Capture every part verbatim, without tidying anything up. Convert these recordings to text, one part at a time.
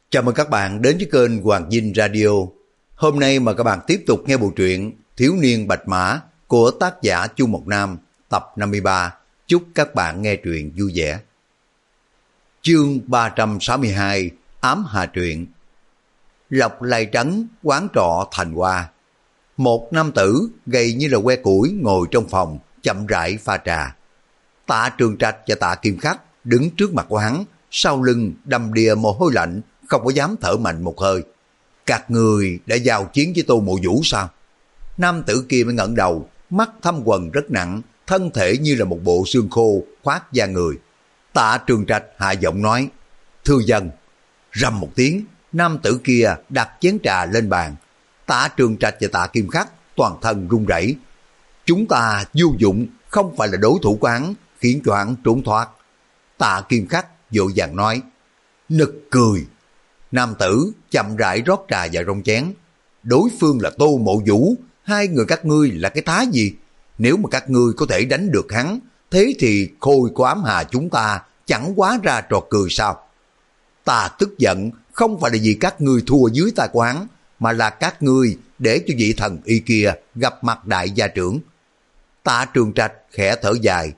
Chào mừng các bạn đến với kênh Hoàng Dinh Radio. Hôm nay mời các bạn tiếp tục nghe bộ truyện Thiếu niên Bạch Mã của tác giả Chu Mộc Nam, tập năm mươi ba. Chúc các bạn nghe truyện vui vẻ. Chương ba trăm sáu mươi hai, Ám Hà Truyện. Lộc Lai Trấn, quán trọ Thành Hoa. Một nam tử gầy như là que củi ngồi trong phòng, chậm rãi pha trà. Tạ Trường Trạch và Tạ Kim Khắc đứng trước mặt của hắn, sau lưng đầm đìa mồ hôi lạnh, không có dám thở mạnh một hơi. Các người đã giao chiến với Tô Mộ Vũ sao? Nam tử kia mới ngẩng đầu, mắt thâm quầng rất nặng, thân thể như là một bộ xương khô khoác da người. Tạ Trường Trạch hạ giọng nói, thưa dân. Rầm một tiếng, nam tử kia đặt chén trà lên bàn. Tạ Trường Trạch và Tạ Kim Khắc toàn thân run rẩy. Chúng ta vô dụng, không phải là đối thủ của hắn, khiến cho hắn trốn thoát. Tạ Kim Khắc vội vàng nói, nực cười. Nam tử chậm rãi rót trà vào trong chén. Đối phương là Tô Mộ Vũ, hai người các ngươi là cái thá gì? Nếu mà các ngươi có thể đánh được hắn, thế thì khôi của Ám Hà chúng ta chẳng quá ra trò cười sao? Ta tức giận không phải là vì các ngươi thua dưới tay của hắn, mà là các ngươi để cho vị thần y kia gặp mặt đại gia trưởng. Tạ Trường Trạch khẽ thở dài.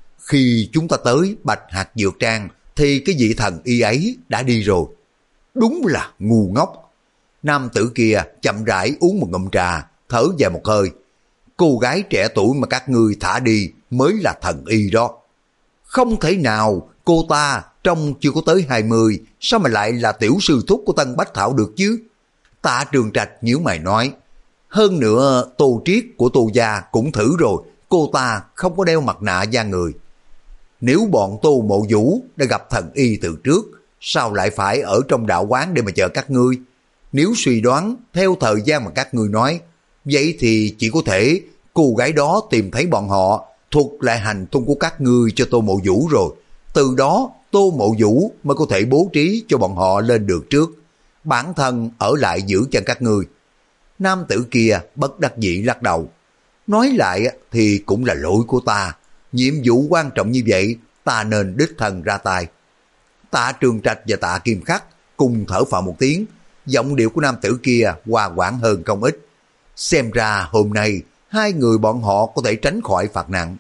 Khi chúng ta tới Bạch Hạc Dược Trang thì cái vị thần y ấy đã đi rồi. Đúng là ngu ngốc. Nam tử kia chậm rãi uống một ngụm trà, thở dài một hơi. Cô gái trẻ tuổi mà các ngươi thả đi mới là thần y đó. Không thể nào, cô ta trông chưa có tới hai mươi, sao mà lại là tiểu sư thúc của Tân Bách Thảo được chứ? Tạ Trường Trạch nhíu mày nói, hơn nữa Tô Triết của Tô gia cũng thử rồi, cô ta không có đeo mặt nạ da người. Nếu bọn Tô Mộ Vũ đã gặp thần y từ trước, sao lại phải ở trong đạo quán để mà chờ các ngươi? Nếu suy đoán theo thời gian mà các ngươi nói, vậy thì chỉ có thể cô gái đó tìm thấy bọn họ, thuật lại hành tung của các ngươi cho Tô Mộ Vũ rồi. Từ đó Tô Mộ Vũ mới có thể bố trí cho bọn họ lên được trước, bản thân ở lại giữ chân các ngươi. Nam tử kia bất đắc dĩ lắc đầu. Nói lại thì cũng là lỗi của ta. Nhiệm vụ quan trọng như vậy, ta nên đích thân ra tay. Tạ Trường Trạch và Tạ Kim Khắc cùng thở phào một tiếng, giọng điệu của nam tử kia hòa hoãn hơn không ít. Xem ra hôm nay hai người bọn họ có thể tránh khỏi phạt nặng.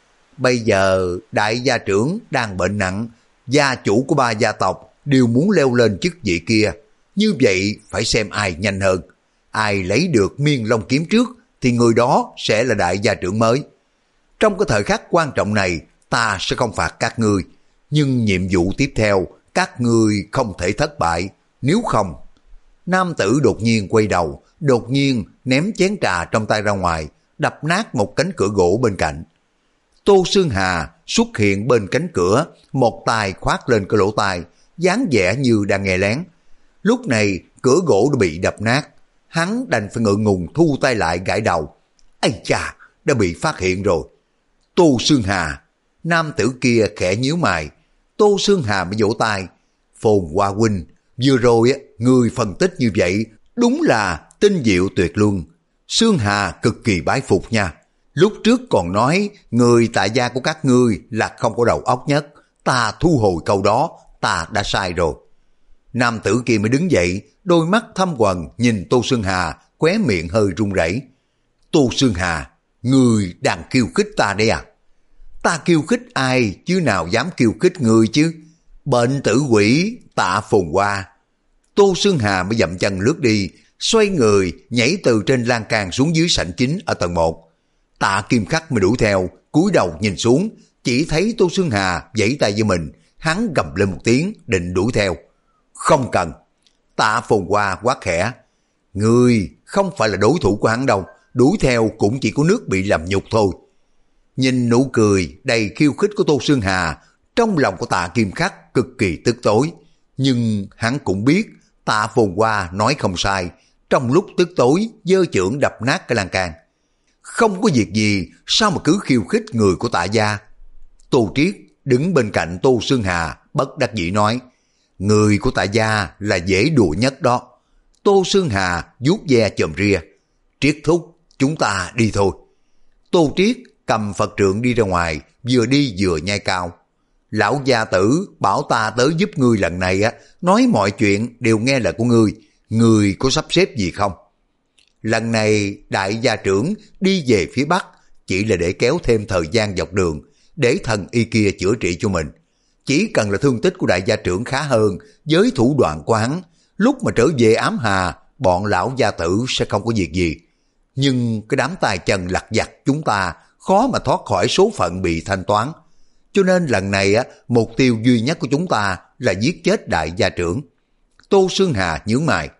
Bây giờ đại gia trưởng đang bệnh nặng, gia chủ của ba gia tộc đều muốn leo lên chức vị kia. Như vậy phải xem ai nhanh hơn. Ai lấy được Miên Long kiếm trước thì người đó sẽ là đại gia trưởng mới. Trong cái thời khắc quan trọng này, ta sẽ không phạt các ngươi, nhưng nhiệm vụ tiếp theo các ngươi không thể thất bại, nếu không. Nam tử đột nhiên quay đầu, đột nhiên ném chén trà trong tay ra ngoài, đập nát một cánh cửa gỗ bên cạnh. Tô Sương Hà xuất hiện bên cánh cửa, một tay khoác lên cái lỗ tai, dáng vẻ như đang nghe lén. Lúc này cửa gỗ đã bị đập nát, hắn đành phải ngượng ngùng thu tay lại gãi đầu. Ây chà, đã bị phát hiện rồi. Tô Sương Hà. Nam tử kia khẽ nhíu mày. Tô Sương Hà mới vỗ tay. Phồn Hoa huynh, vừa rồi người phân tích như vậy đúng là tinh diệu tuyệt luân. Sương Hà cực kỳ bái phục nha. Lúc trước còn nói người tại gia của các ngươi là không có đầu óc nhất. Ta thu hồi câu đó, ta đã sai rồi. Nam tử kia mới đứng dậy, đôi mắt thâm quầng nhìn Tô Sương Hà, khóe miệng hơi run rẩy. Tô Sương Hà, người đang khiêu khích ta đây à? Ta khiêu khích ai chứ nào dám khiêu khích người chứ? Bệnh tử quỷ Tạ Phồn Hoa. Tô Sương Hà mới dậm chân lướt đi, xoay người nhảy từ trên lan can xuống dưới sảnh chính ở tầng một. Tạ Kim Khắc mới đuổi theo, cúi đầu nhìn xuống, chỉ thấy Tô Sương Hà vẫy tay với mình, hắn gầm lên một tiếng định đuổi theo. Không cần. Tạ Phồn Hoa quát khẽ, ngươi không phải là đối thủ của hắn đâu, đuổi theo cũng chỉ có nước bị làm nhục thôi. Nhìn nụ cười đầy khiêu khích của Tô Sương Hà, trong lòng của Tạ Kim Khắc cực kỳ tức tối, nhưng hắn cũng biết Tạ Phồn Hoa nói không sai, trong lúc tức tối giơ chưởng đập nát cái lan can. Không có việc gì, sao mà cứ khiêu khích người của Tạ gia? Tô Triết đứng bên cạnh Tô Sương Hà bất đắc dĩ nói, người của Tạ gia là dễ đùa nhất đó. Tô Sương Hà vuốt ve chòm ria, Triết thúc, chúng ta đi thôi. Tô Triết cầm Phật trượng đi ra ngoài, vừa đi vừa nhai cao. Lão gia tử bảo ta tới giúp ngươi lần này á, nói mọi chuyện đều nghe lời của ngươi, ngươi có sắp xếp gì không? Lần này đại gia trưởng đi về phía Bắc chỉ là để kéo thêm thời gian dọc đường, để thần y kia chữa trị cho mình. Chỉ cần là thương tích của đại gia trưởng khá hơn với thủ đoạn của hắn, lúc mà trở về Ám Hà, bọn lão gia tử sẽ không có việc gì. Nhưng cái đám tay chân lặt vặt chúng ta khó mà thoát khỏi số phận bị thanh toán. Cho nên lần này á, mục tiêu duy nhất của chúng ta là giết chết đại gia trưởng. Tô Sương Hà nhướng mày.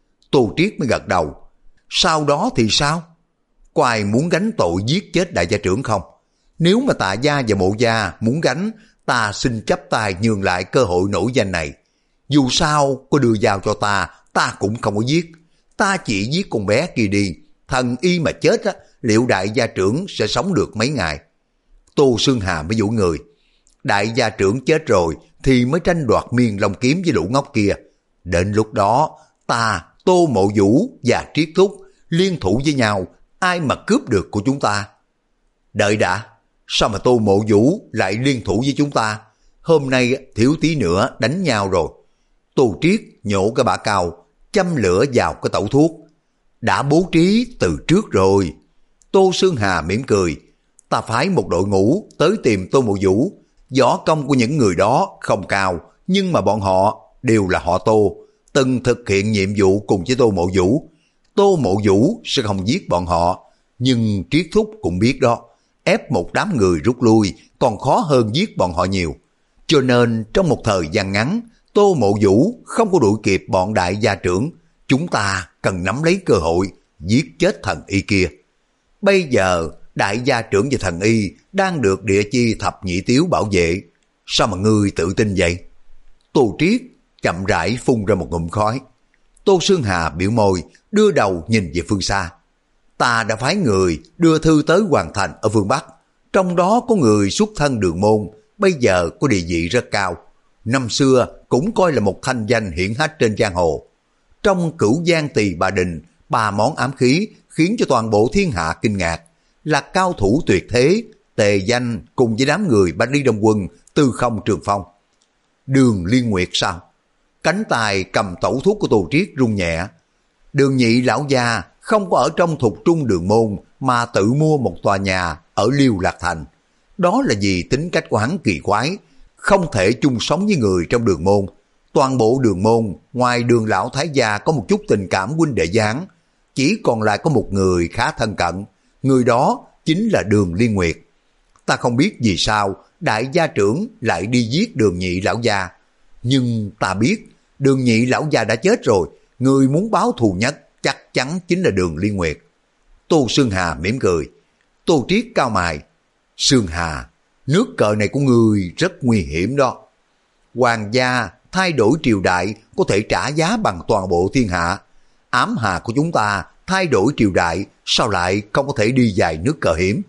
Tô Triết mới gật đầu. Sau đó thì sao? Có ai muốn gánh tội giết chết đại gia trưởng không? Nếu mà Tạ gia và Mộ gia muốn gánh, ta xin chấp tay nhường lại cơ hội nổi danh này. Dù sao có đưa dao cho ta, ta cũng không có giết. Ta chỉ giết con bé kia đi. Thần y mà chết á, liệu đại gia trưởng sẽ sống được mấy ngày? Tô Sương Hà mới dụ người. Đại gia trưởng chết rồi thì mới tranh đoạt miên long kiếm với lũ ngốc kia. Đến lúc đó, ta, Tô Mộ Vũ và Triết Thúc liên thủ với nhau, ai mà cướp được của chúng ta? Đợi đã, sao mà Tô Mộ Vũ lại liên thủ với chúng ta? Hôm nay thiếu tí nữa đánh nhau rồi. Tô Triết nhổ cái bả cao, châm lửa vào cái tẩu thuốc. Đã bố trí từ trước rồi. Tô Sương Hà mỉm cười. Ta phái một đội ngũ tới tìm Tô Mộ Vũ. Võ công của những người đó không cao, nhưng mà bọn họ đều là họ Tô, từng thực hiện nhiệm vụ cùng với Tô Mộ Vũ. Tô Mộ Vũ sẽ không giết bọn họ, nhưng Triết Thúc cũng biết đó, ép một đám người rút lui còn khó hơn giết bọn họ nhiều. Cho nên trong một thời gian ngắn, Tô Mộ Vũ không có đuổi kịp bọn đại gia trưởng. Chúng ta cần nắm lấy cơ hội giết chết thần y kia. Bây giờ đại gia trưởng và thần y đang được địa chi thập nhị tiếu bảo vệ. Sao mà ngươi tự tin vậy? Tô Triết chậm rãi phun ra một ngụm khói. Tô Sương Hà biểu môi, đưa đầu nhìn về phương xa. Ta đã phái người đưa thư tới Hoàng Thành ở phương Bắc. Trong đó có người xuất thân Đường Môn, bây giờ có địa vị rất cao. Năm xưa cũng coi là một thanh danh hiển hách trên giang hồ. Trong Cửu Giang Tỳ Bà Đình, ba món ám khí khiến cho toàn bộ thiên hạ kinh ngạc. Là cao thủ tuyệt thế, tề danh cùng với đám người Bạch Ly Đông Quân, Tư Không Trường Phong. Đường Liên Nguyệt sao? Cánh tay cầm tẩu thuốc của Tô Triết rung nhẹ. Đường nhị lão gia không có ở trong thục trung Đường Môn mà tự mua một tòa nhà ở Liêu Lạc Thành. Đó là vì tính cách của hắn kỳ quái, không thể chung sống với người trong Đường Môn. Toàn bộ Đường Môn, ngoài Đường lão thái gia có một chút tình cảm huynh đệ gián, chỉ còn lại có một người khá thân cận. Người đó chính là Đường Liên Nguyệt. Ta không biết vì sao đại gia trưởng lại đi giết Đường nhị lão gia. Nhưng ta biết Đường nhị lão gia đã chết rồi. Người muốn báo thù nhất chắc chắn chính là Đường Liên Nguyệt. Tô Sương Hà mỉm cười. Tô Triết cao mày. Sương Hà, nước cờ này của người rất nguy hiểm đó. Hoàng gia thay đổi triều đại có thể trả giá bằng toàn bộ thiên hạ. Ám Hà của chúng ta thay đổi triều đại sao lại không có thể đi dài nước cờ hiểm?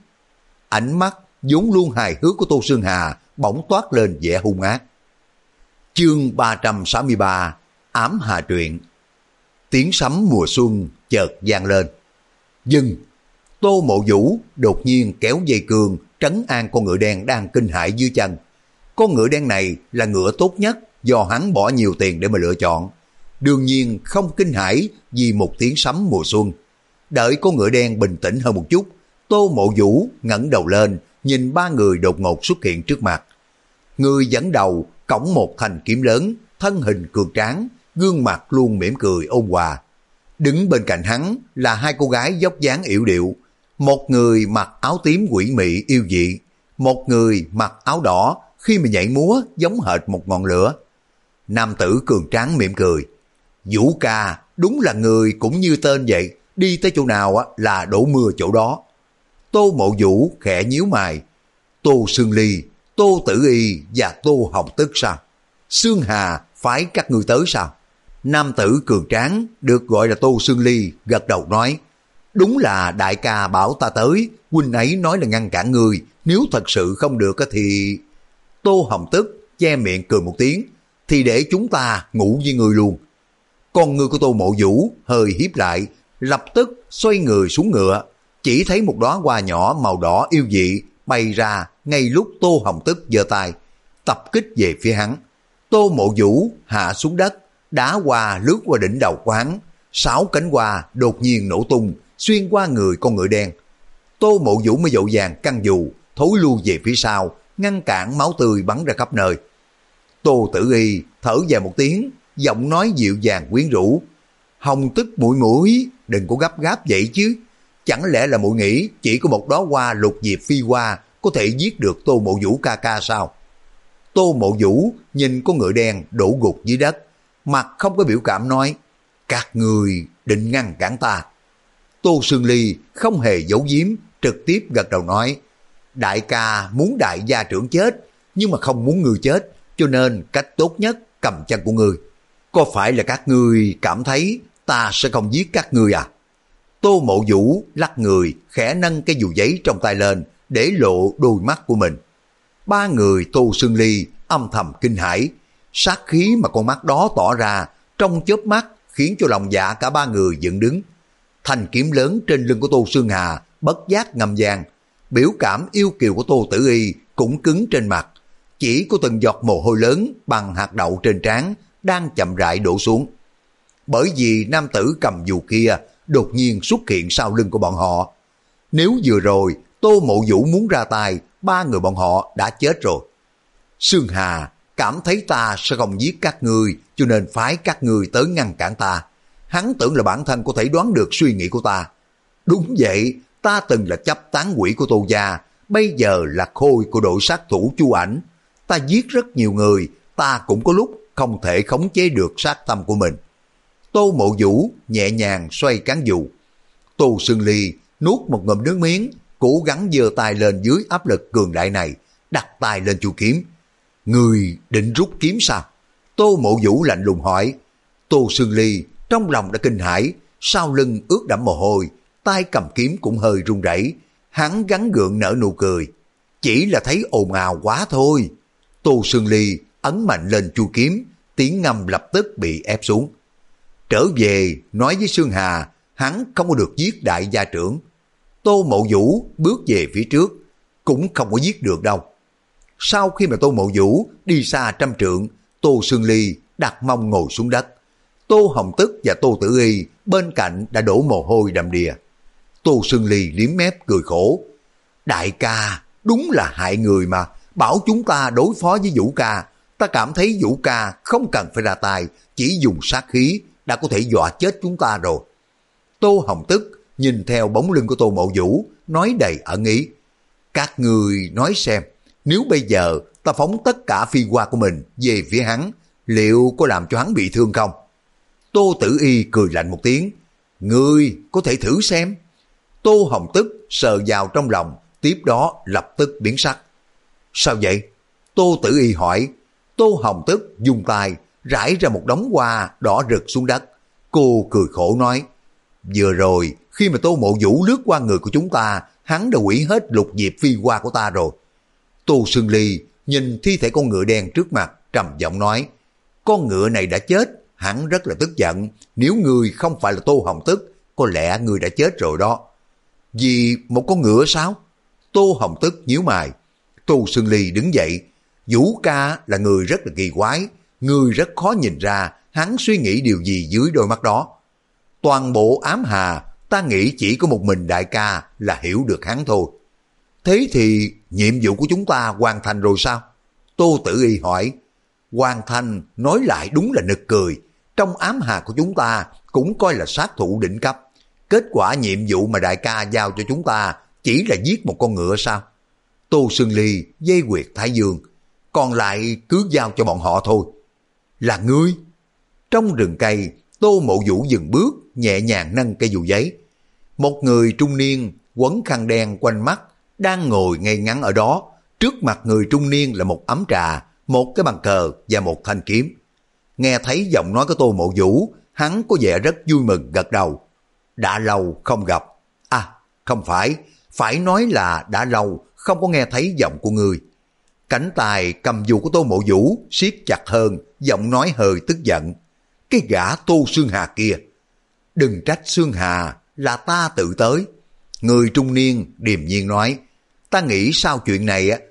Ánh mắt vốn luôn hài hước của Tô Sương Hà bỗng toát lên vẻ hung ác. Chương ba trăm sáu mươi ba, Ám Hà truyện. Tiếng sấm mùa xuân chợt vang lên. Dừng! Tô Mộ Vũ đột nhiên kéo dây cương trấn an con ngựa đen đang kinh hãi dưới chân. Con ngựa đen này là ngựa tốt nhất do hắn bỏ nhiều tiền để mà lựa chọn. Đương nhiên không kinh hãi vì một tiếng sấm mùa xuân. Đợi con ngựa đen bình tĩnh hơn một chút, Tô Mộ Vũ ngẩng đầu lên, nhìn ba người đột ngột xuất hiện trước mặt. Người dẫn đầu cõng một thanh kiếm lớn, thân hình cường tráng, gương mặt luôn mỉm cười ôn hòa. Đứng bên cạnh hắn là hai cô gái dốc dáng yểu điệu, một người mặc áo tím quỷ mị yêu dị, một người mặc áo đỏ khi mà nhảy múa giống hệt một ngọn lửa. Nam tử cường tráng mỉm cười. Vũ ca đúng là người cũng như tên vậy, đi tới chỗ nào là đổ mưa chỗ đó. Tô Mộ Vũ khẽ nhíu mày. Tô Sương Ly, Tô Tử Y và Tô Hồng Tức sao? Sương Hà phái các ngươi tới sao? Nam tử cường tráng được gọi là Tô Sương Ly gật đầu nói. Đúng là đại ca bảo ta tới, huynh ấy nói là ngăn cản ngươi, nếu thật sự không được thì... Tô Hồng Tức che miệng cười một tiếng. Thì để chúng ta ngủ với ngươi luôn. Con ngươi của Tô Mộ Vũ hơi hiếp lại, lập tức xoay người xuống ngựa. Chỉ thấy một đóa hoa nhỏ màu đỏ yêu dị bay ra ngay lúc Tô Hồng Tức giơ tay. tập kích về phía hắn. Tô Mộ Vũ hạ xuống đất, đá hoa lướt qua đỉnh đầu của hắn, sáu cánh hoa đột nhiên nổ tung, xuyên qua người con ngựa đen. Tô Mộ Vũ mới vội vàng căng dù, thối lui về phía sau, ngăn cản máu tươi bắn ra khắp nơi. Tô Tử Y thở dài một tiếng, giọng nói dịu dàng quyến rũ. Hồng Tức muội muội, đừng có gấp gáp vậy chứ. Chẳng lẽ là muội nghĩ chỉ có một đóa hoa lục diệp phi hoa có thể giết được Tô Mộ Vũ ca ca sao? Tô Mộ Vũ nhìn con ngựa đen đổ gục dưới đất, mặt không có biểu cảm nói, các người định ngăn cản ta. Tô Sương Ly không hề giấu giếm, trực tiếp gật đầu nói, đại ca muốn đại gia trưởng chết, nhưng mà không muốn người chết, cho nên cách tốt nhất cầm chân của ngươi. Có phải là các ngươi cảm thấy ta sẽ không giết các ngươi à? Tô Mộ Vũ lắc người, khẽ nâng cái dù giấy trong tay lên, để lộ đôi mắt của mình. Ba người Tô Sương Ly âm thầm kinh hãi, sát khí mà con mắt đó tỏ ra trong chớp mắt khiến cho lòng dạ cả ba người dựng đứng. Thanh kiếm lớn trên lưng của Tô Sương Hà bất giác ngầm vang, biểu cảm yêu kiều của Tô Tử Y cũng cứng trên mặt, chỉ có từng giọt mồ hôi lớn bằng hạt đậu trên trán đang chậm rãi đổ xuống. Bởi vì nam tử cầm dù kia đột nhiên xuất hiện sau lưng của bọn họ. Nếu vừa rồi Tô Mộ Vũ muốn ra tay, ba người bọn họ đã chết rồi. Sương Hà cảm thấy ta sẽ không giết các ngươi, cho nên phái các ngươi tới ngăn cản ta. Hắn tưởng là bản thân có thể đoán được suy nghĩ của ta. Đúng vậy, ta từng là chấp tán quỷ của Tô gia, bây giờ là khôi của đội sát thủ Chu Ảnh. Ta giết rất nhiều người, ta cũng có lúc không thể khống chế được sát tâm của mình. Tô Mộ Vũ nhẹ nhàng xoay cán dù. Tô Sương Ly nuốt một ngụm nước miếng, cố gắng giơ tay lên dưới áp lực cường đại này, đặt tay lên chuôi kiếm. Người định rút kiếm sao? Tô Mộ Vũ lạnh lùng hỏi. Tô Sương Ly trong lòng đã kinh hãi, sau lưng ướt đẫm mồ hôi, tay cầm kiếm cũng hơi run rẩy. Hắn gắng gượng nở nụ cười. Chỉ là thấy ồn ào quá thôi. Tô Sương Ly ấn mạnh lên chuôi kiếm, tiếng ngâm lập tức bị ép xuống. Trở về nói với Sương Hà, hắn không có được giết đại gia trưởng. Tô Mộ Vũ bước về phía trước, cũng không có giết được đâu. Sau khi mà Tô Mộ Vũ đi xa trăm trượng, Tô Sương Ly đặt mông ngồi xuống đất. Tô Hồng Tức và Tô Tử Y bên cạnh đã đổ mồ hôi đầm đìa. Tô Sương Ly liếm mép cười khổ. Đại ca, đúng là hại người mà, bảo chúng ta đối phó với Vũ ca. Ta cảm thấy Vũ ca không cần phải ra tay, chỉ dùng sát khí đã có thể dọa chết chúng ta rồi. Tô Hồng Tức nhìn theo bóng lưng của Tô Mộ Vũ, nói đầy ẩn ý. Các người nói xem, nếu bây giờ ta phóng tất cả phi hoa của mình về phía hắn, liệu có làm cho hắn bị thương không? Tô Tử Y cười lạnh một tiếng. Ngươi có thể thử xem. Tô Hồng Tức sờ vào trong lòng, tiếp đó lập tức biến sắc. Sao vậy? Tô Tử Y hỏi. Tô Hồng Tức dùng tay rải ra một đống hoa đỏ rực xuống đất. Cô cười khổ nói, vừa rồi khi mà Tô Mộ Vũ lướt qua người của chúng ta, hắn đã hủy hết lục diệp phi hoa của ta rồi. Tô Sương Ly nhìn thi thể con ngựa đen trước mặt, trầm giọng nói, con ngựa này đã chết, hắn rất là tức giận, nếu người không phải là Tô Hồng Tức, có lẽ người đã chết rồi đó. Vì một con ngựa sao? Tô Hồng Tức nhíu mày. Tô Sương Ly đứng dậy, Vũ ca là người rất là kỳ quái, người rất khó nhìn ra hắn suy nghĩ điều gì dưới đôi mắt đó. Toàn bộ ám hà, ta nghĩ chỉ có một mình đại ca là hiểu được hắn thôi. Thế thì nhiệm vụ của chúng ta hoàn thành rồi sao? Tô Tử Y hỏi. Hoàn thành nói lại đúng là nực cười. Trong ám hà của chúng ta cũng coi là sát thủ đỉnh cấp. Kết quả nhiệm vụ mà đại ca giao cho chúng ta chỉ là giết một con ngựa sao? Tô Sương Ly dây quyệt thái dương. Còn lại cứ giao cho bọn họ thôi. Là ngươi? Trong rừng cây, Tô Mộ Vũ dừng bước, nhẹ nhàng nâng cây dù giấy. Một người trung niên quấn khăn đen quanh mắt đang ngồi ngay ngắn ở đó. Trước mặt người trung niên là một ấm trà, một cái bàn cờ và một thanh kiếm. Nghe thấy giọng nói của Tô Mộ Vũ, hắn có vẻ rất vui mừng gật đầu. Đã lâu không gặp. À, không phải, phải nói là đã lâu không có nghe thấy giọng của người. Cánh tay cầm dù của Tô Mộ Vũ siết chặt hơn, giọng nói hơi tức giận. Cái gã Tô Sương Hà kia. Đừng trách Sương Hà, là ta tự tới. Người trung niên điềm nhiên nói, ta nghĩ sau chuyện này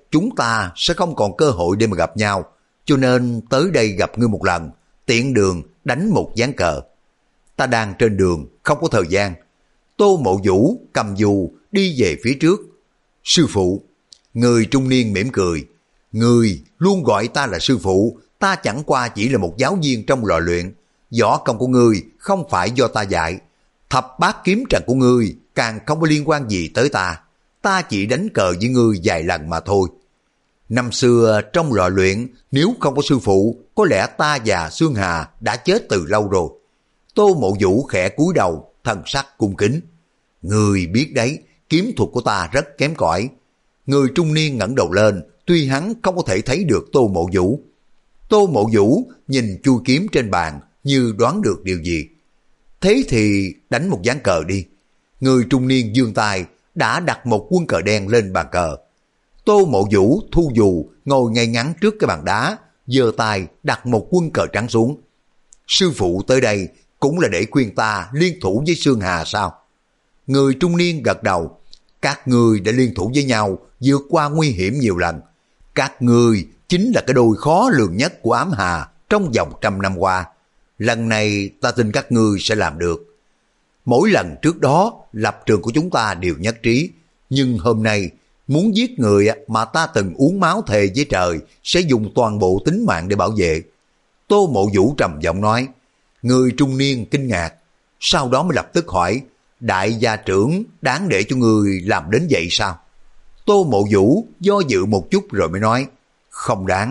chúng ta sẽ không còn cơ hội để mà gặp nhau, cho nên tới đây gặp ngươi một lần, tiện đường đánh một ván cờ. Ta đang trên đường, không có thời gian. Tô Mộ Vũ cầm dù đi về phía trước. Sư phụ. Người trung niên mỉm cười. Người luôn gọi ta là sư phụ, ta chẳng qua chỉ là một giáo viên trong lò luyện. Võ công của ngươi không phải do ta dạy. Thập bát kiếm trận của ngươi càng không có liên quan gì tới ta. Ta chỉ đánh cờ với ngươi vài lần mà thôi. Năm xưa trong lò luyện, nếu không có sư phụ, có lẽ ta và Xương Hà đã chết từ lâu rồi. Tô Mộ Vũ khẽ cúi đầu, thần sắc cung kính. Người biết đấy, kiếm thuật của ta rất kém cỏi. Người trung niên ngẩng đầu lên, tuy hắn không có thể thấy được Tô Mộ Vũ. Tô Mộ Vũ nhìn chui kiếm trên bàn như đoán được điều gì. Thế thì đánh một ván cờ đi. Người trung niên giương tay đã đặt một quân cờ đen lên bàn cờ. Tô Mộ Vũ thu dù ngồi ngay ngắn trước cái bàn đá, giơ tay đặt một quân cờ trắng xuống. Sư phụ tới đây cũng là để khuyên ta liên thủ với Xương Hà sao? Người trung niên gật đầu. Các ngươi đã liên thủ với nhau, vượt qua nguy hiểm nhiều lần. Các ngươi chính là cái đôi khó lường nhất của Ám Hà trong vòng trăm năm qua. Lần này ta tin các ngươi sẽ làm được. Mỗi lần trước đó lập trường của chúng ta đều nhất trí, nhưng hôm nay muốn giết người mà ta từng uống máu thề với trời sẽ dùng toàn bộ tính mạng để bảo vệ. Tô Mộ Vũ trầm giọng nói. Người trung niên kinh ngạc, sau đó mới lập tức hỏi, đại gia trưởng đáng để cho người làm đến vậy sao? Tô Mộ Vũ do dự một chút rồi mới nói, không đáng.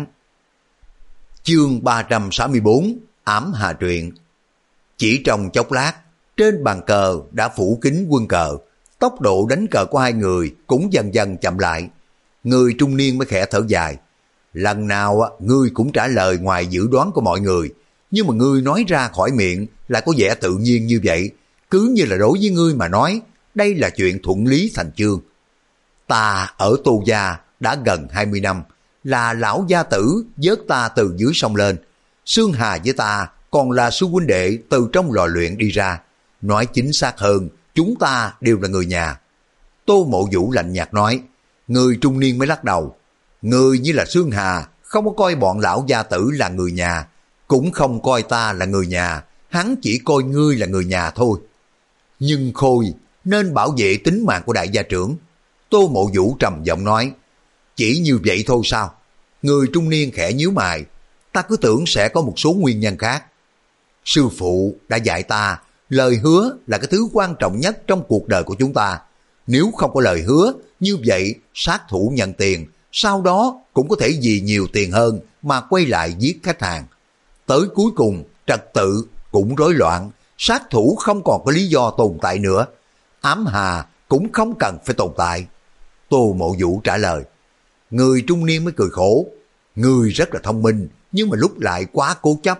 Chương ba trăm sáu mươi bốn, Ám Hà truyện. Chỉ trong chốc lát, trên bàn cờ đã phủ kín quân cờ, tốc độ đánh cờ của hai người cũng dần dần chậm lại. Người trung niên mới khẽ thở dài. Lần nào ngươi cũng trả lời ngoài dự đoán của mọi người, nhưng mà ngươi nói ra khỏi miệng lại có vẻ tự nhiên như vậy, cứ như là đối với ngươi mà nói, đây là chuyện thuận lý thành chương. Ta ở Tô Gia đã gần hai mươi năm, là lão gia tử vớt ta từ dưới sông lên. Xương Hà với ta còn là sư huynh đệ từ trong lò luyện đi ra. Nói chính xác hơn, chúng ta đều là người nhà. Tô Mộ Vũ lạnh nhạt nói. Người trung niên mới lắc đầu. Người như là Xương Hà không có coi bọn lão gia tử là người nhà, cũng không coi ta là người nhà, hắn chỉ coi ngươi là người nhà thôi. Nhưng Khôi nên bảo vệ tính mạng của đại gia trưởng. Tô Mộ Vũ trầm giọng nói. Chỉ như vậy thôi sao? Người trung niên khẽ nhíu mày. Ta cứ tưởng sẽ có một số nguyên nhân khác. Sư phụ đã dạy ta, lời hứa là cái thứ quan trọng nhất trong cuộc đời của chúng ta. Nếu không có lời hứa, như vậy sát thủ nhận tiền, sau đó cũng có thể vì nhiều tiền hơn mà quay lại giết khách hàng. Tới cuối cùng, trật tự cũng rối loạn, sát thủ không còn có lý do tồn tại nữa. Ám Hà cũng không cần phải tồn tại. Tô Mộ Vũ trả lời. Người trung niên mới cười khổ. Người rất là thông minh, nhưng mà lúc lại quá cố chấp.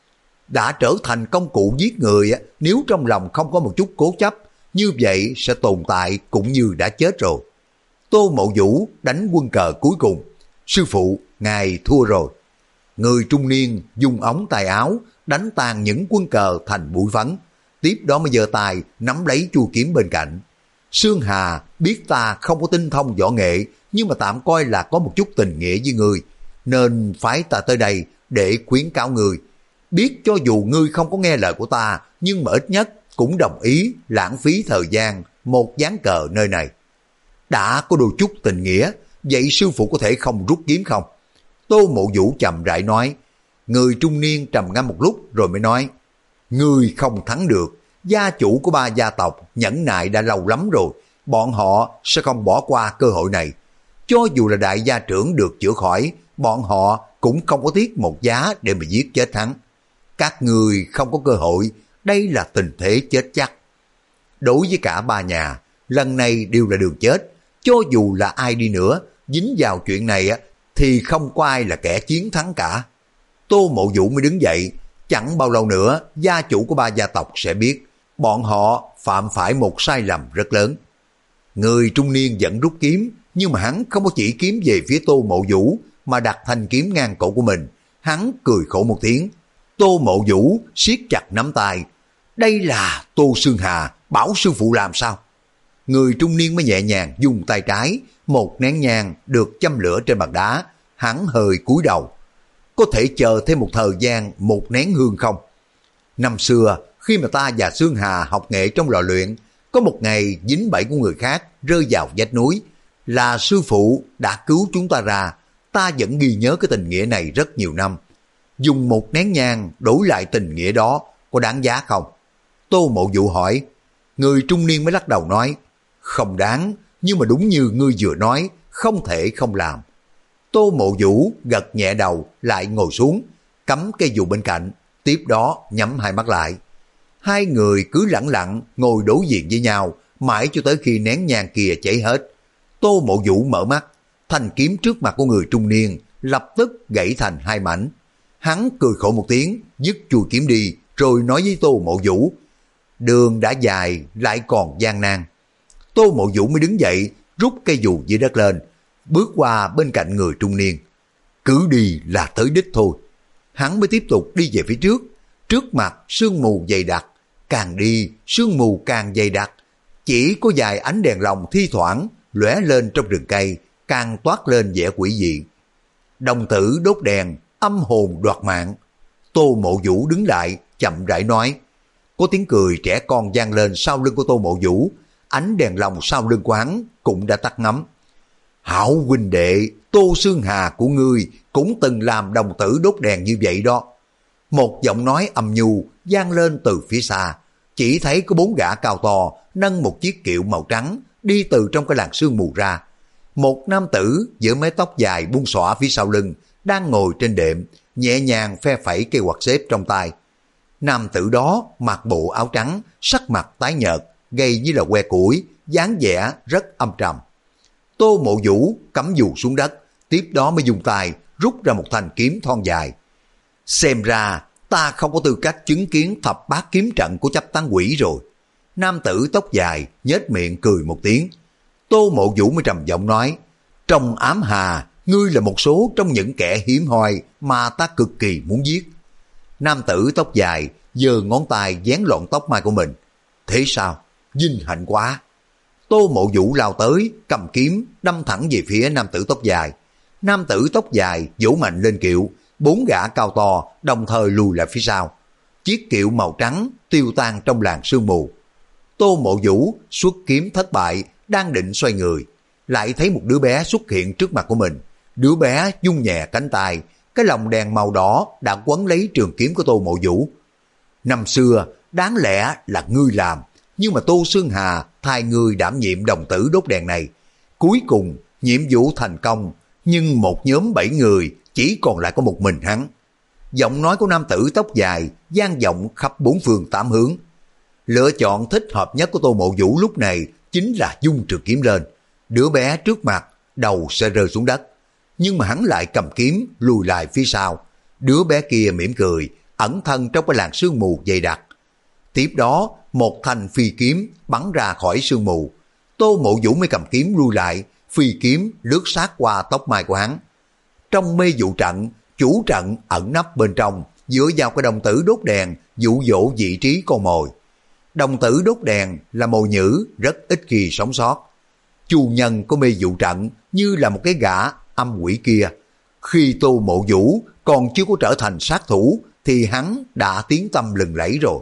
Đã trở thành công cụ giết người, nếu trong lòng không có một chút cố chấp, như vậy sẽ tồn tại cũng như đã chết rồi. Tô Mộ Vũ đánh quân cờ cuối cùng. Sư phụ, ngài thua rồi. Người trung niên dùng ống tay áo đánh tan những quân cờ thành bụi phấn, tiếp đó mới giơ tay nắm lấy chu kiếm bên cạnh. Xương Hà biết ta không có tinh thông võ nghệ, nhưng mà tạm coi là có một chút tình nghĩa với người, nên phái ta tới đây để khuyến cáo người. Biết cho dù ngươi không có nghe lời của ta, nhưng mà ít nhất cũng đồng ý lãng phí thời gian một ván cờ nơi này. Đã có đôi chút tình nghĩa, vậy sư phụ có thể không rút kiếm không? Tô Mộ Vũ chậm rãi nói. Người trung niên trầm ngâm một lúc rồi mới nói. Ngươi không thắng được, gia chủ của ba gia tộc nhẫn nại đã lâu lắm rồi, bọn họ sẽ không bỏ qua cơ hội này. Cho dù là đại gia trưởng được chữa khỏi, bọn họ cũng không có tiếc một giá để mà giết chết hắn. Các người không có cơ hội, đây là tình thế chết chắc. Đối với cả ba nhà, lần này đều là đường chết. Cho dù là ai đi nữa, dính vào chuyện này thì không có ai là kẻ chiến thắng cả. Tô Mộ Vũ mới đứng dậy. Chẳng bao lâu nữa, gia chủ của ba gia tộc sẽ biết bọn họ phạm phải một sai lầm rất lớn. Người trung niên vẫn rút kiếm, nhưng mà hắn không có chỉ kiếm về phía Tô Mộ Vũ, mà đặt thanh kiếm ngang cổ của mình. Hắn cười khổ một tiếng. Tô Mộ Vũ siết chặt nắm tay. Đây là Tô Xương Hà bảo sư phụ làm sao? Người trung niên mới nhẹ nhàng dùng tay trái, một nén nhang được châm lửa trên bàn đá, hắn hơi cúi đầu. Có thể chờ thêm một thời gian một nén hương không? Năm xưa, khi mà ta và Sương Hà học nghệ trong lò luyện, có một ngày dính bẫy của người khác rơi vào vách núi, là sư phụ đã cứu chúng ta ra. Ta vẫn ghi nhớ cái tình nghĩa này rất nhiều năm. Dùng một nén nhang đổi lại tình nghĩa đó có đáng giá không? Tô Mộ Vũ hỏi. Người trung niên mới lắc đầu nói, không đáng, nhưng mà đúng như ngươi vừa nói, không thể không làm. Tô Mộ Vũ gật nhẹ đầu lại ngồi xuống, cắm cây dù bên cạnh, tiếp đó nhắm hai mắt lại. Hai người cứ lặng lặng ngồi đối diện với nhau, mãi cho tới khi nén nhang kia cháy hết. Tô Mộ Vũ mở mắt, thanh kiếm trước mặt của người trung niên lập tức gãy thành hai mảnh. Hắn cười khổ một tiếng, dứt chui kiếm đi, rồi nói với Tô Mộ Vũ, đường đã dài lại còn gian nan. Tô Mộ Vũ mới đứng dậy, rút cây dù dưới đất lên, bước qua bên cạnh người trung niên. Cứ đi là tới đích thôi. Hắn mới tiếp tục đi về phía trước. Trước mặt sương mù dày đặc, càng đi sương mù càng dày đặc, chỉ có vài ánh đèn lồng thi thoảng lóe lên trong rừng cây, càng toát lên vẻ quỷ dị. Đồng tử đốt đèn, âm hồn đoạt mạng. Tô Mộ Vũ đứng lại, chậm rãi nói. Có tiếng cười trẻ con vang lên sau lưng của Tô Mộ Vũ, ánh đèn lồng sau lưng của hắn cũng đã tắt ngấm. Hảo huynh đệ, Tô Sương Hà của ngươi cũng từng làm đồng tử đốt đèn như vậy đó. Một giọng nói âm nhu vang lên từ phía xa, chỉ thấy có bốn gã cao to nâng một chiếc kiệu màu trắng đi từ trong cái làn sương mù ra. Một nam tử giữa mái tóc dài buông xõa phía sau lưng đang ngồi trên đệm, nhẹ nhàng phe phẩy cây quạt xếp trong tay. Nam tử đó mặc bộ áo trắng, sắc mặt tái nhợt, gầy như là que củi, dáng vẻ rất âm trầm. Tô Mộ Vũ cắm dù xuống đất, tiếp đó mới dùng tay rút ra một thanh kiếm thon dài. Xem ra ta không có tư cách chứng kiến thập bát kiếm trận của chấp tán quỷ rồi. Nam tử tóc dài nhếch miệng cười một tiếng. Tô Mộ Vũ mới trầm giọng nói, trong ám hà, ngươi là một số trong những kẻ hiếm hoi mà ta cực kỳ muốn giết. Nam tử tóc dài giơ ngón tay vén lọn tóc mai của mình. Thế sao? Vinh hạnh quá. Tô Mộ Vũ lao tới, cầm kiếm, đâm thẳng về phía nam tử tóc dài. Nam tử tóc dài vỗ mạnh lên kiệu, bốn gã cao to đồng thời lùi lại phía sau. Chiếc kiệu màu trắng tiêu tan trong làn sương mù. Tô Mộ Vũ xuất kiếm thất bại, đang định xoay người, lại thấy một đứa bé xuất hiện trước mặt của mình. Đứa bé vung nhẹ cánh tay, cái lồng đèn màu đỏ đã quấn lấy trường kiếm của Tô Mộ Vũ. Năm xưa, đáng lẽ là ngươi làm, nhưng mà Tô Sương Hà thay ngươi đảm nhiệm đồng tử đốt đèn này. Cuối cùng, nhiệm vụ thành công, nhưng một nhóm bảy người chỉ còn lại có một mình hắn. Giọng nói của nam tử tóc dài vang vọng khắp bốn phương tám hướng. Lựa chọn thích hợp nhất của Tô Mộ Vũ lúc này chính là vung trường kiếm lên. Đứa bé trước mặt, đầu sẽ rơi xuống đất. Nhưng mà hắn lại cầm kiếm lùi lại phía sau. Đứa bé kia mỉm cười, ẩn thân trong cái làn sương mù dày đặc. Tiếp đó, một thanh phi kiếm bắn ra khỏi sương mù. Tô Mộ Vũ mới cầm kiếm lui lại, phi kiếm lướt sát qua tóc mai của hắn. Trong mê dụ trận, chủ trận ẩn nấp bên trong, dựa vào cái đồng tử đốt đèn dụ dỗ vị trí con mồi. Đồng tử đốt đèn là mồi nhữ rất ít khi sống sót. Chủ nhân của mê dụ trận như là một cái gã âm quỷ kia. Khi Tô Mộ Vũ còn chưa có trở thành sát thủ thì hắn đã tiếng tăm lừng lẫy rồi.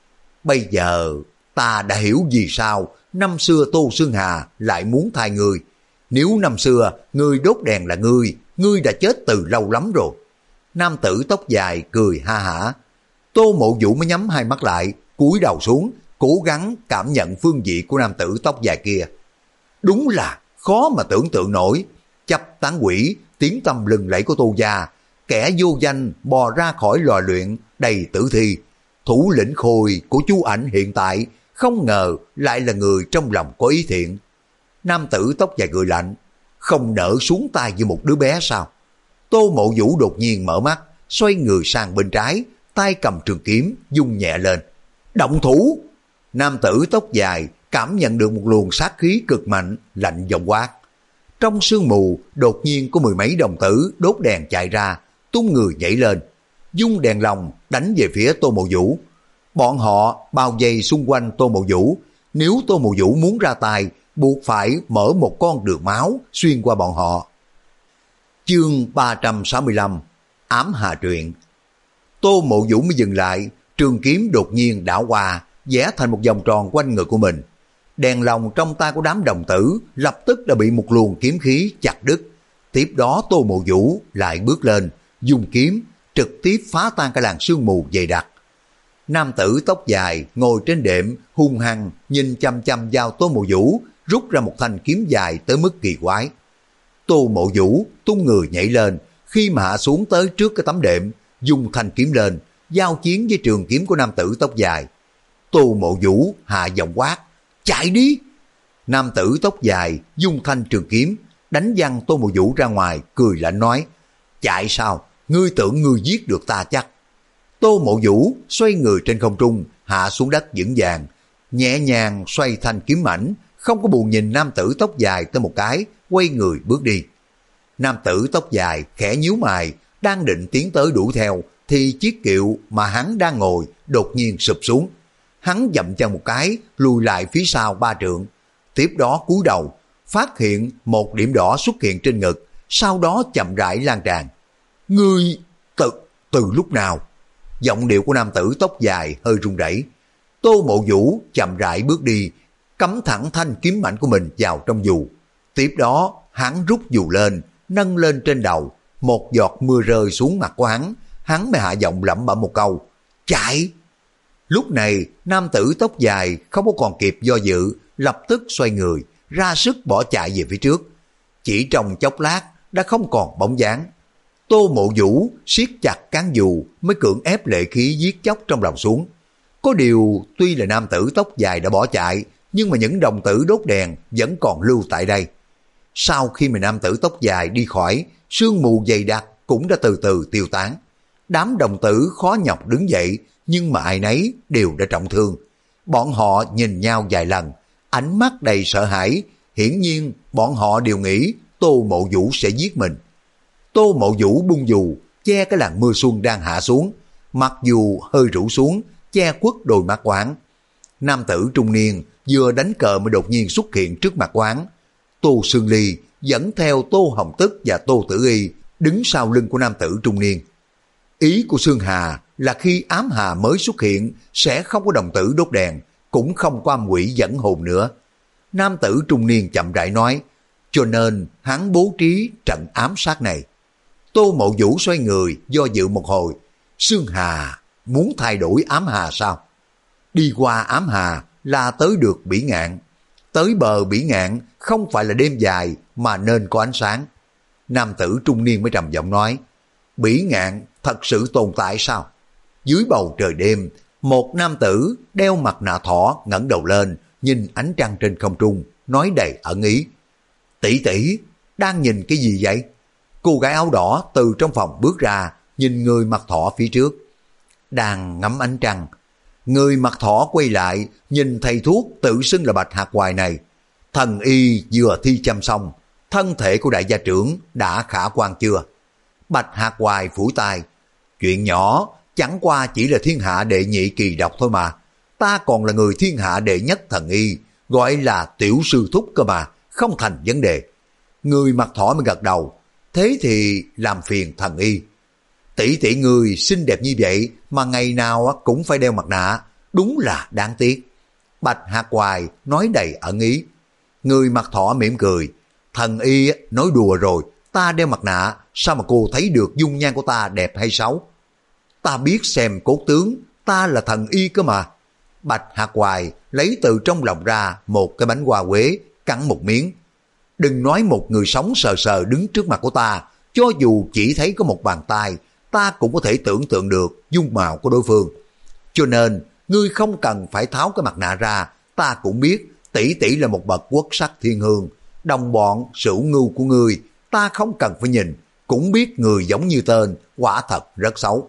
Bây giờ ta đã hiểu vì sao năm xưa Tô Sương Hà lại muốn thay ngươi. Nếu năm xưa ngươi đốt đèn là ngươi, ngươi đã chết từ lâu lắm rồi. Nam tử tóc dài cười ha hả. Tô Mộ Vũ mới nhắm hai mắt lại, cúi đầu xuống, cố gắng cảm nhận phương vị của nam tử tóc dài kia. Đúng là khó mà tưởng tượng nổi. Chấp tán quỷ, tiếng tăm lừng lẫy của Tô gia, kẻ vô danh bò ra khỏi lò luyện đầy tử thi. Thủ lĩnh Khôi của chú ảnh hiện tại không ngờ lại là người trong lòng có ý thiện. Nam tử tóc dài cười lạnh, không nỡ xuống tay với một đứa bé sao? Tô Mộ Vũ đột nhiên mở mắt, xoay người sang bên trái, tay cầm trường kiếm, vung nhẹ lên. Động thủ! Nam tử tóc dài cảm nhận được một luồng sát khí cực mạnh, lạnh giọng quát. Trong sương mù, đột nhiên có mười mấy đồng tử đốt đèn chạy ra, tung người nhảy lên, dung đèn lồng đánh về phía Tô Mộ Vũ. Bọn họ bao vây xung quanh Tô Mộ Vũ, nếu Tô Mộ Vũ muốn ra tay buộc phải mở một con đường máu xuyên qua bọn họ. Chương ba trăm sáu mươi lăm Ám Hà Truyện. Tô Mộ Vũ mới dừng lại, trường kiếm đột nhiên đảo qua, vẽ thành một vòng tròn quanh người của mình. Đèn lồng trong tay của đám đồng tử lập tức đã bị một luồng kiếm khí chặt đứt. Tiếp đó Tô Mộ Vũ lại bước lên, dùng kiếm trực tiếp phá tan cái làn sương mù dày đặc. Nam tử tóc dài ngồi trên đệm hung hăng nhìn chăm chăm vào Tô Mộ Vũ, rút ra một thanh kiếm dài tới mức kỳ quái. Tô Mộ Vũ tung người nhảy lên, khi mà hạ xuống tới trước cái tấm đệm, dùng thanh kiếm lên, giao chiến với trường kiếm của nam tử tóc dài. Tô Mộ Vũ hạ giọng quát, chạy đi! Nam tử tóc dài dùng thanh trường kiếm, đánh văng Tô Mộ Vũ ra ngoài, cười lạnh nói, chạy sao? Ngươi tưởng ngươi giết được ta chắc? Tô Mộ Vũ xoay người trên không trung, hạ xuống đất vững vàng, nhẹ nhàng xoay thanh kiếm mảnh, không có buồn nhìn nam tử tóc dài tới một cái, quay người bước đi. Nam tử tóc dài khẽ nhíu mày, đang định tiến tới đuổi theo, thì chiếc kiệu mà hắn đang ngồi đột nhiên sụp xuống. Hắn dậm chân một cái, lùi lại phía sau ba trượng. Tiếp đó cúi đầu, phát hiện một điểm đỏ xuất hiện trên ngực, sau đó chậm rãi lan tràn. Ngươi, từ, từ lúc nào? Giọng điệu của nam tử tóc dài hơi run rẩy. Tô Mộ Vũ chậm rãi bước đi, cắm thẳng thanh kiếm mảnh của mình vào trong dù. Tiếp đó hắn rút dù lên, nâng lên trên đầu, một giọt mưa rơi xuống mặt của hắn, hắn mới hạ giọng lẩm bẩm một câu, chạy! Lúc này nam tử tóc dài không có còn kịp do dự, lập tức xoay người, ra sức bỏ chạy về phía trước. Chỉ trong chốc lát đã không còn bóng dáng. Tô Mộ Vũ siết chặt cán dù mới cưỡng ép lệ khí giết chóc trong lòng xuống. Có điều tuy là nam tử tóc dài đã bỏ chạy, nhưng mà những đồng tử đốt đèn vẫn còn lưu tại đây. Sau khi mà nam tử tóc dài đi khỏi, sương mù dày đặc cũng đã từ từ tiêu tán. Đám đồng tử khó nhọc đứng dậy, nhưng mà ai nấy đều đã trọng thương. Bọn họ nhìn nhau vài lần, ánh mắt đầy sợ hãi, hiển nhiên bọn họ đều nghĩ Tô Mộ Vũ sẽ giết mình. Tô Mộ Vũ bung dù, che cái làn mưa xuân đang hạ xuống, mặc dù hơi rũ xuống, che khuất đôi mắt quán. Nam tử trung niên vừa đánh cờ mới đột nhiên xuất hiện trước mặt quán. Tô Sương Ly dẫn theo Tô Hồng Tức và Tô Tử Y đứng sau lưng của nam tử trung niên. Ý của Sương Hà là khi ám hà mới xuất hiện sẽ không có đồng tử đốt đèn, cũng không có âm quỷ dẫn hồn nữa. Nam tử trung niên chậm rãi nói, cho nên hắn bố trí trận ám sát này. Tô Mộ Vũ xoay người do dự một hồi. Sương Hà muốn thay đổi ám hà sao? Đi qua ám hà là tới được Bỉ Ngạn. Tới bờ Bỉ Ngạn không phải là đêm dài mà nên có ánh sáng. Nam tử trung niên mới trầm giọng nói, Bỉ Ngạn thật sự tồn tại sao? Dưới bầu trời đêm, một nam tử đeo mặt nạ thỏ ngẩng đầu lên, nhìn ánh trăng trên không trung, nói đầy ẩn ý. Tỷ tỷ, đang nhìn cái gì vậy? Cô gái áo đỏ từ trong phòng bước ra, nhìn người mặc thỏ phía trước. Đang ngắm ánh trăng. Người mặc thỏ quay lại, nhìn thầy thuốc tự xưng là Bạch Hạc Hoài này. Thần y vừa thi châm xong, thân thể của đại gia trưởng đã khả quan chưa? Bạch Hạc Hoài phủi tay. Chuyện nhỏ, chẳng qua chỉ là thiên hạ đệ nhị kỳ độc thôi mà. Ta còn là người thiên hạ đệ nhất thần y, gọi là tiểu sư thúc cơ mà, không thành vấn đề. Người mặc thỏ mới gật đầu. Thế thì làm phiền thần y. Tỷ tỷ người xinh đẹp như vậy mà ngày nào cũng phải đeo mặt nạ, đúng là đáng tiếc. Bạch Hạc Hoài nói đầy ẩn ý. Người mặc thỏ mỉm cười. Thần y nói đùa rồi, ta đeo mặt nạ, sao mà cô thấy được dung nhan của ta đẹp hay xấu? Ta biết xem cốt tướng, ta là thần y cơ mà. Bạch Hạc Hoài lấy từ trong lòng ra một cái bánh hoa quế, cắn một miếng. Đừng nói một người sống sờ sờ đứng trước mặt của ta, cho dù chỉ thấy có một bàn tay, ta cũng có thể tưởng tượng được dung mạo của đối phương. Cho nên, ngươi không cần phải tháo cái mặt nạ ra, ta cũng biết tỷ tỷ là một bậc quốc sắc thiên hương. Đồng bọn, sửu ngưu của ngươi, ta không cần phải nhìn, cũng biết người giống như tên, quả thật rất xấu.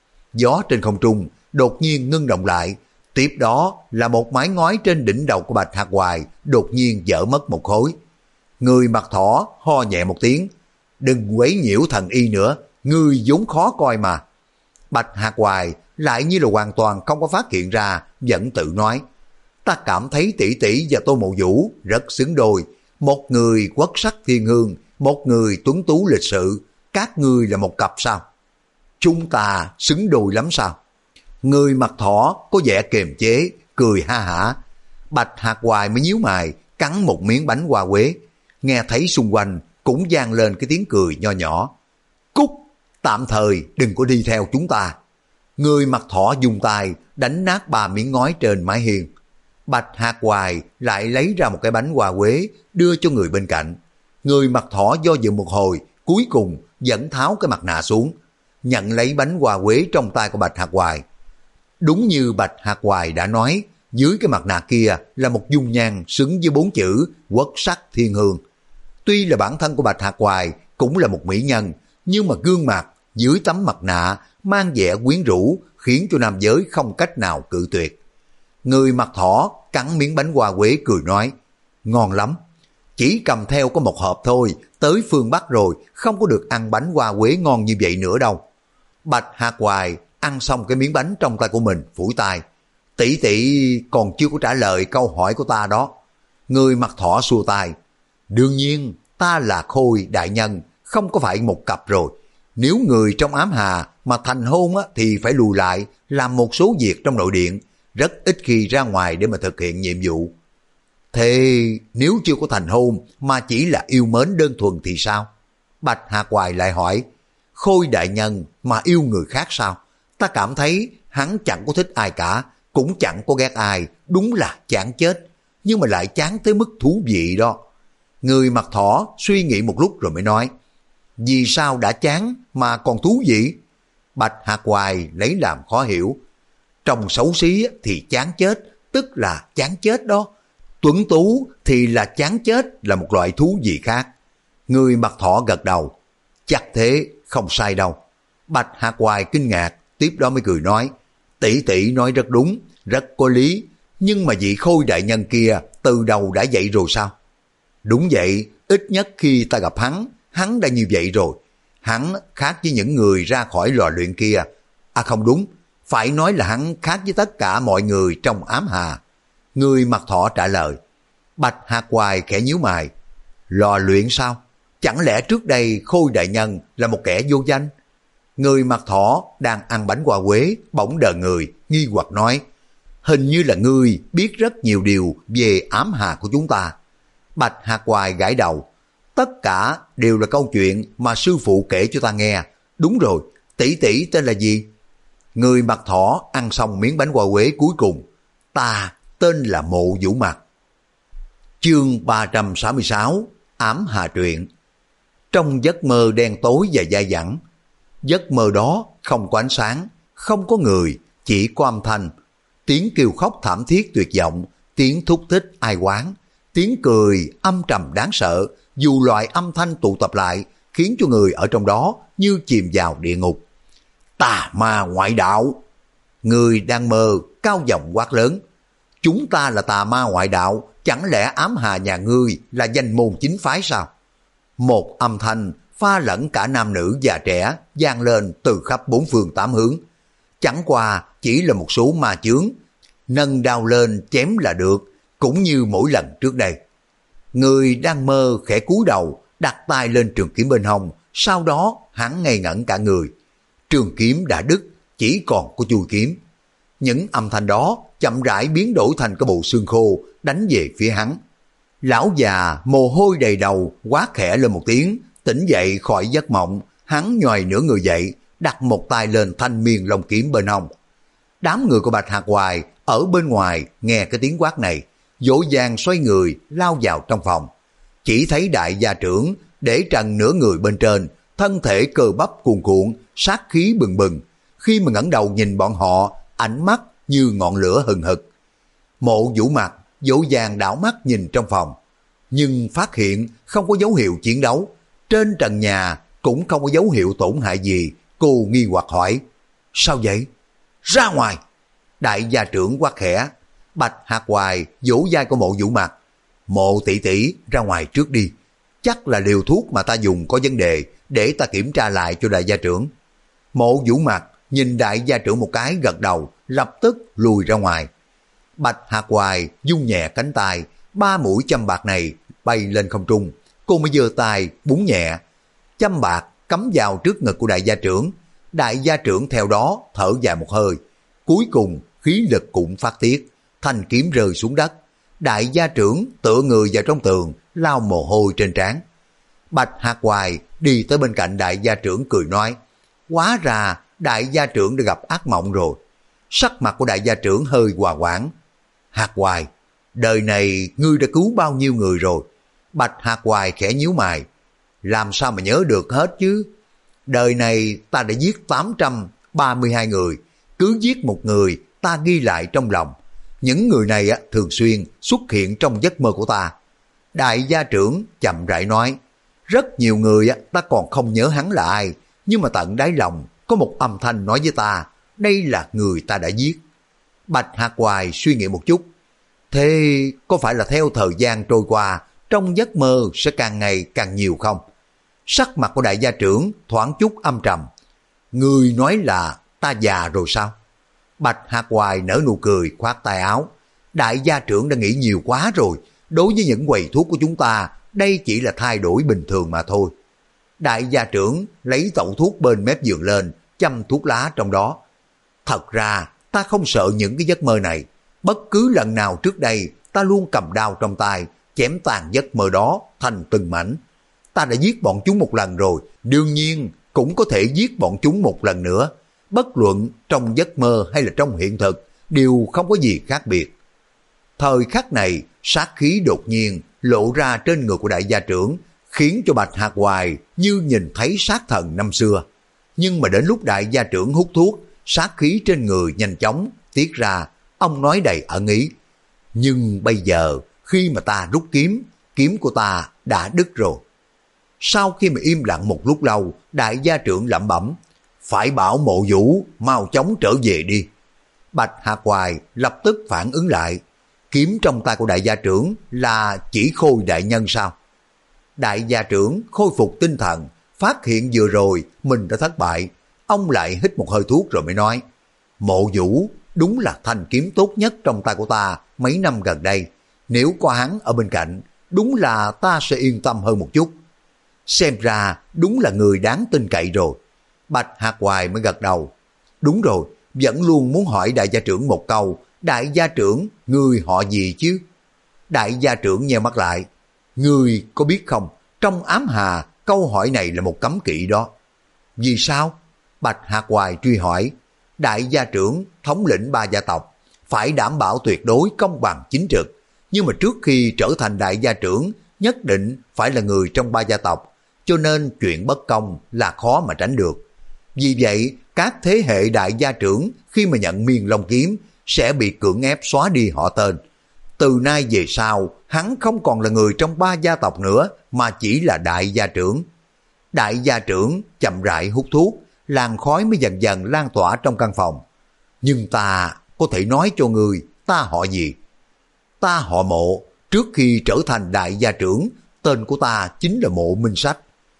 Gió trên không trung đột nhiên ngưng động lại, tiếp đó là một mái ngói trên đỉnh đầu của Bạch Hạc Hoài đột nhiên vỡ mất một khối. Người mặc thỏ ho nhẹ một tiếng, đừng quấy nhiễu thần y nữa, ngươi vốn khó coi mà. Bạch Hạc Hoài lại như là hoàn toàn không có phát hiện ra, vẫn tự nói, Ta cảm thấy tỷ tỷ và Tô Mộ Vũ rất xứng đôi. Một người quốc sắc thiên hương, một người tuấn tú lịch sự. Các ngươi là một cặp sao? Chúng ta xứng đôi lắm sao? Người mặt thỏ có vẻ kiềm chế, cười ha hả. Bạch Hạc Hoài mới nhíu mày, cắn một miếng bánh hoa quế. Nghe thấy xung quanh cũng vang lên cái tiếng cười nho nhỏ. Cút, tạm thời đừng có đi theo chúng ta. Người mặt thỏ dùng tay đánh nát ba miếng ngói trên mái hiên. Bạch Hạc Hoài lại lấy ra một cái bánh hoa quế đưa cho người bên cạnh. Người mặt thỏ do dự một hồi, cuối cùng vẫn tháo cái mặt nạ xuống, nhận lấy bánh hoa quế trong tay của Bạch Hạc Hoài. Đúng như Bạch Hạc Hoài đã nói, dưới cái mặt nạ kia là một dung nhan xứng với bốn chữ quốc sắc thiên hương. Tuy là bản thân của Bạch Hạc Hoài cũng là một mỹ nhân, nhưng mà gương mặt dưới tấm mặt nạ mang vẻ quyến rũ, khiến cho nam giới không cách nào cự tuyệt. Người mặt thỏ cắn miếng bánh hoa quế cười nói, ngon lắm, chỉ cầm theo có một hộp thôi, tới phương Bắc rồi, không có được ăn bánh hoa quế ngon như vậy nữa đâu. Bạch Hạc Hoài ăn xong cái miếng bánh trong tay của mình, phủi tay, tỷ tỷ còn chưa có trả lời câu hỏi của ta đó. Người mặt thỏ xua tay, đương nhiên ta là Khôi đại nhân, không có phải một cặp rồi. Nếu người trong ám hà mà thành hôn á, thì phải lùi lại làm một số việc trong nội điện, rất ít khi ra ngoài để mà thực hiện nhiệm vụ. Thế nếu chưa có thành hôn mà chỉ là yêu mến đơn thuần thì sao? Bạch Hạc Hoài lại hỏi, Khôi đại nhân mà yêu người khác sao? Ta cảm thấy hắn chẳng có thích ai cả, cũng chẳng có ghét ai, đúng là chán chết, nhưng mà lại chán tới mức thú vị đó. Người mặt thỏ suy nghĩ một lúc rồi mới nói, vì sao đã chán mà còn thú vị? Bạch Hạc Hoài lấy làm khó hiểu, trong xấu xí thì chán chết, tức là chán chết đó. Tuấn tú thì là chán chết, là một loại thú vị khác. Người mặt thỏ gật đầu, chắc thế, không sai đâu. Bạch Hạc Hoài kinh ngạc, tiếp đó mới cười nói, tỷ tỷ nói rất đúng, rất có lý, nhưng mà vị Khôi đại nhân kia từ đầu đã vậy rồi sao? Đúng vậy, ít nhất khi ta gặp hắn, hắn đã như vậy rồi. Hắn khác với những người ra khỏi lò luyện kia. À không đúng, phải nói là hắn khác với tất cả mọi người trong ám hà. Người mặt thỏ trả lời. Bạch Hạc Hoài khẽ nhíu mày, lò luyện sao? Chẳng lẽ trước đây Khôi đại nhân là một kẻ vô danh? Người mặt thỏ đang ăn bánh hoa quế, bỗng đờ người, nghi hoặc nói, hình như là ngươi biết rất nhiều điều về ám hà của chúng ta. Bạch Hạc Hoài gãi đầu, tất cả đều là câu chuyện mà sư phụ kể cho ta nghe. Đúng rồi, tỷ tỷ tên là gì? Người mặt thỏ ăn xong miếng bánh hoa quế cuối cùng, ta tên là Mộ Vũ Mặt. Chương ba trăm sáu mươi sáu, ám hà truyện. Trong giấc mơ đen tối và dai dẳng, giấc mơ đó không có ánh sáng, không có người, chỉ có âm thanh, tiếng kêu khóc thảm thiết tuyệt vọng, tiếng thúc thích ai oán, tiếng cười âm trầm đáng sợ. Dù loại âm thanh tụ tập lại khiến cho người ở trong đó như chìm vào địa ngục. Tà ma ngoại đạo. Người đang mơ cao giọng quát lớn, chúng ta là tà ma ngoại đạo, chẳng lẽ ám hà nhà ngươi là danh môn chính phái sao? Một âm thanh pha lẫn cả nam nữ già trẻ vang lên từ khắp bốn phương tám hướng. Chẳng qua chỉ là một số ma chướng, nâng đao lên chém là được, cũng như mỗi lần trước đây. Người đang mơ khẽ cúi đầu, đặt tay lên trường kiếm bên hông, sau đó hắn ngây ngẩn cả người. Trường kiếm đã đứt, chỉ còn có chui kiếm. Những âm thanh đó chậm rãi biến đổi thành cái bộ xương khô đánh về phía hắn. Lão già mồ hôi đầy đầu quát khẽ lên một tiếng, tỉnh dậy khỏi giấc mộng. Hắn nhoài nửa người dậy, đặt một tay lên thanh miên long kiếm bên hông. Đám người của Bạch Hạc Hoài ở bên ngoài nghe cái tiếng quát này, vội vàng xoay người lao vào trong phòng. Chỉ thấy đại gia trưởng để trần nửa người bên trên, thân thể cơ bắp cuồn cuộn, sát khí bừng bừng. Khi mà ngẩng đầu nhìn bọn họ, ánh mắt như ngọn lửa hừng hực. Mộ Vũ Mặt vội vàng đảo mắt nhìn trong phòng, nhưng phát hiện không có dấu hiệu chiến đấu. Trên trần nhà cũng không có dấu hiệu tổn hại gì. Cô nghi hoặc hỏi, sao vậy? Ra ngoài! Đại gia trưởng quát khẽ. Bạch Hạc Hoài vỗ vai của Mộ Vũ Mặt, Mộ tỷ tỷ ra ngoài trước đi, chắc là liều thuốc mà ta dùng có vấn đề, để ta kiểm tra lại cho đại gia trưởng. Mộ Vũ Mặt nhìn đại gia trưởng một cái gật đầu, lập tức lùi ra ngoài. Bạch Hạc Hoài dung nhẹ cánh tay, ba mũi châm bạc này bay lên không trung, cô mới giơ tay búng nhẹ, châm bạc cắm vào trước ngực của đại gia trưởng. Đại gia trưởng theo đó thở dài một hơi, cuối cùng khí lực cũng phát tiết, thanh kiếm rơi xuống đất. Đại gia trưởng tựa người vào trong tường, lau mồ hôi trên trán. Bạch Hạc Hoài đi tới bên cạnh đại gia trưởng cười nói, hóa ra đại gia trưởng đã gặp ác mộng rồi. Sắc mặt của đại gia trưởng hơi hòa hoãn. Hạc Hoài, đời này ngươi đã cứu bao nhiêu người rồi? Bạch Hạc Hoài khẽ nhíu mày, làm sao mà nhớ được hết chứ? Đời này ta đã giết tám trăm ba mươi hai người, cứ giết một người ta ghi lại trong lòng. Những người này thường xuyên xuất hiện trong giấc mơ của ta. Đại gia trưởng chậm rãi nói, rất nhiều người ta còn không nhớ hắn là ai, nhưng mà tận đáy lòng có một âm thanh nói với ta, đây là người ta đã giết. Bạch Hạc Hoài suy nghĩ một chút, thế có phải là theo thời gian trôi qua, trong giấc mơ sẽ càng ngày càng nhiều không? Sắc mặt của đại gia trưởng thoáng chút âm trầm. Người nói là ta già rồi sao? Bạch Hạc Hoài nở nụ cười khoát tay áo. Đại gia trưởng đã nghĩ nhiều quá rồi. Đối với những quầy thuốc của chúng ta, đây chỉ là thay đổi bình thường mà thôi. Đại gia trưởng lấy tẩu thuốc bên mép giường lên, châm thuốc lá trong đó. Thật ra ta không sợ những cái giấc mơ này. Bất cứ lần nào trước đây ta luôn cầm đao trong tay, chém tàn giấc mơ đó thành từng mảnh. Ta đã giết bọn chúng một lần rồi, đương nhiên cũng có thể giết bọn chúng một lần nữa. Bất luận trong giấc mơ hay là trong hiện thực, đều không có gì khác biệt. Thời khắc này, sát khí đột nhiên lộ ra trên người của đại gia trưởng, khiến cho Bạch Hạc Hoài như nhìn thấy sát thần năm xưa. Nhưng mà đến lúc đại gia trưởng hút thuốc, sát khí trên người nhanh chóng tiết ra, ông nói đầy ẩn ý. Nhưng bây giờ, khi mà ta rút kiếm, kiếm của ta đã đứt rồi. Sau khi mà im lặng một lúc lâu, đại gia trưởng lẩm bẩm, phải bảo Mộ Vũ mau chóng trở về đi. Bạch Hạc Hoài lập tức phản ứng lại, kiếm trong tay của đại gia trưởng là chỉ khôi đại nhân sao? Đại gia trưởng khôi phục tinh thần, phát hiện vừa rồi mình đã thất bại. Ông lại hít một hơi thuốc rồi mới nói, Mộ Vũ đúng là thanh kiếm tốt nhất trong tay của ta mấy năm gần đây. Nếu có hắn ở bên cạnh, đúng là ta sẽ yên tâm hơn một chút. Xem ra đúng là người đáng tin cậy rồi. Bạch Hạc Hoài mới gật đầu. Đúng rồi, vẫn luôn muốn hỏi đại gia trưởng một câu, đại gia trưởng, người họ gì chứ? Đại gia trưởng nheo mắt lại. Người có biết không, trong ám hà, câu hỏi này là một cấm kỵ đó. Vì sao? Bạch Hạc Hoài truy hỏi. Đại gia trưởng thống lĩnh ba gia tộc, phải đảm bảo tuyệt đối công bằng chính trực. Nhưng mà trước khi trở thành đại gia trưởng, nhất định phải là người trong ba gia tộc, cho nên chuyện bất công là khó mà tránh được. Vì vậy, các thế hệ đại gia trưởng khi mà nhận Miên Long kiếm sẽ bị cưỡng ép xóa đi họ tên. Từ nay về sau, hắn không còn là người trong ba gia tộc nữa, mà chỉ là đại gia trưởng. Đại gia trưởng chậm rãi hút thuốc, làn khói mới dần dần lan tỏa trong căn phòng. Nhưng ta có thể nói cho người, ta họ gì? Ta họ Mộ, trước khi trở thành đại gia trưởng, tên của ta chính là Mộ Minh Sách.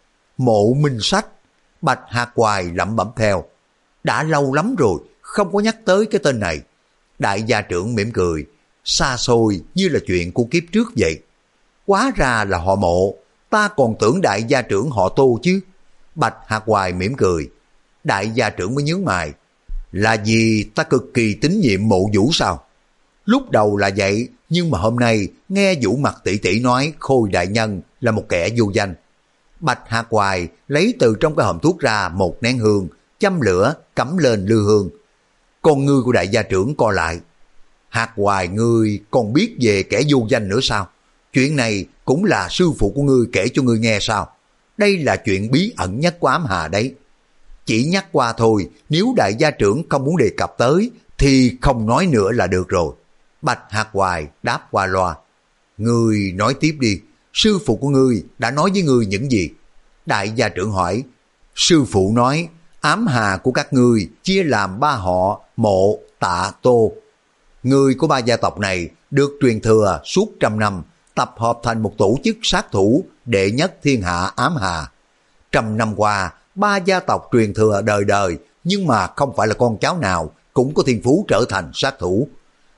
Mộ Minh Sách, Bạch Hạc Hoài lẩm bẩm theo. Đã lâu lắm rồi, không có nhắc tới cái tên này. Đại gia trưởng mỉm cười, xa xôi như là chuyện của kiếp trước vậy. Quá ra là họ Mộ, ta còn tưởng đại gia trưởng họ Tô chứ. Bạch Hạc Hoài mỉm cười. Đại gia trưởng mới nhướng mày. Là vì ta cực kỳ tín nhiệm Mộ Vũ sao? Lúc đầu là vậy, nhưng mà hôm nay nghe Vũ Mặt tỷ tỷ nói Khôi đại nhân là một kẻ vô danh. Bạch Hạc Hoài lấy từ trong cái hòm thuốc ra một nén hương, châm lửa, cắm lên lư hương. Con ngươi của đại gia trưởng co lại. Hạc Hoài, ngươi còn biết về kẻ vô danh nữa sao? Chuyện này cũng là sư phụ của ngươi kể cho ngươi nghe sao? Đây là chuyện bí ẩn nhất của ám hà đấy. Chỉ nhắc qua thôi, nếu đại gia trưởng không muốn đề cập tới thì không nói nữa là được rồi. Bạch Hạc Hoài đáp qua loa. Ngươi nói tiếp đi, sư phụ của ngươi đã nói với ngươi những gì? Đại gia trưởng hỏi. Sư phụ nói, ám hà của các ngươi chia làm ba họ Mộ, Tạ, Tô. Người của ba gia tộc này được truyền thừa suốt trăm năm, tập hợp thành một tổ chức sát thủ đệ nhất thiên hạ ám hà. Trăm năm qua, ba gia tộc truyền thừa đời đời, nhưng mà không phải là con cháu nào cũng có thiên phú trở thành sát thủ.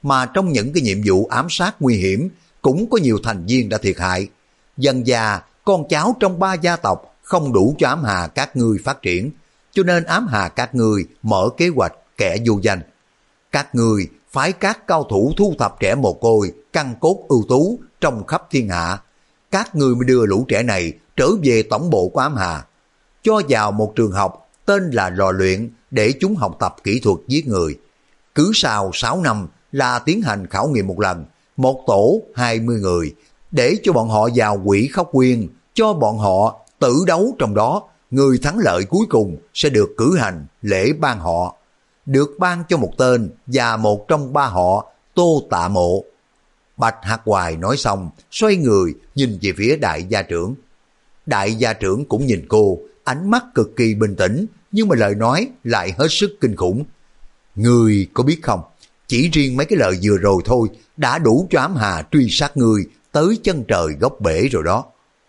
mà trong những cái nhiệm vụ ám sát nguy hiểm cũng có nhiều thành viên đã thiệt hại. Dần già con cháu trong ba gia tộc không đủ cho ám hà các ngươi phát triển, cho nên ám hà các ngươi mở kế hoạch kẻ vô danh. Các ngươi phái các cao thủ thu thập trẻ mồ côi, căn cốt ưu tú trong khắp thiên hạ. Các ngươi mới đưa lũ trẻ này trở về tổng bộ của ám hà, cho vào một trường học tên là lò luyện để chúng học tập kỹ thuật giết người. Cứ sau sáu năm là tiến hành khảo nghiệm một lần, một tổ hai mươi người, để cho bọn họ vào quỷ khóc quyên, cho bọn họ tử đấu trong đó. Người thắng lợi cuối cùng sẽ được cử hành lễ ban họ, được ban cho một tên và một trong ba họ Tô Tạ Mộ. Bạch Hạc Hoài nói xong, xoay người nhìn về phía đại gia trưởng. Đại gia trưởng cũng nhìn cô, ánh mắt cực kỳ bình tĩnh, nhưng mà lời nói lại hết sức kinh khủng. Ngươi có biết không, chỉ riêng mấy cái lời vừa rồi thôi đã đủ cho ám hà truy sát ngươi tới chân trời góc bể rồi đó.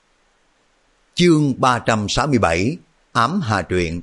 Chương ba trăm sáu mươi bảy, ám hà truyện.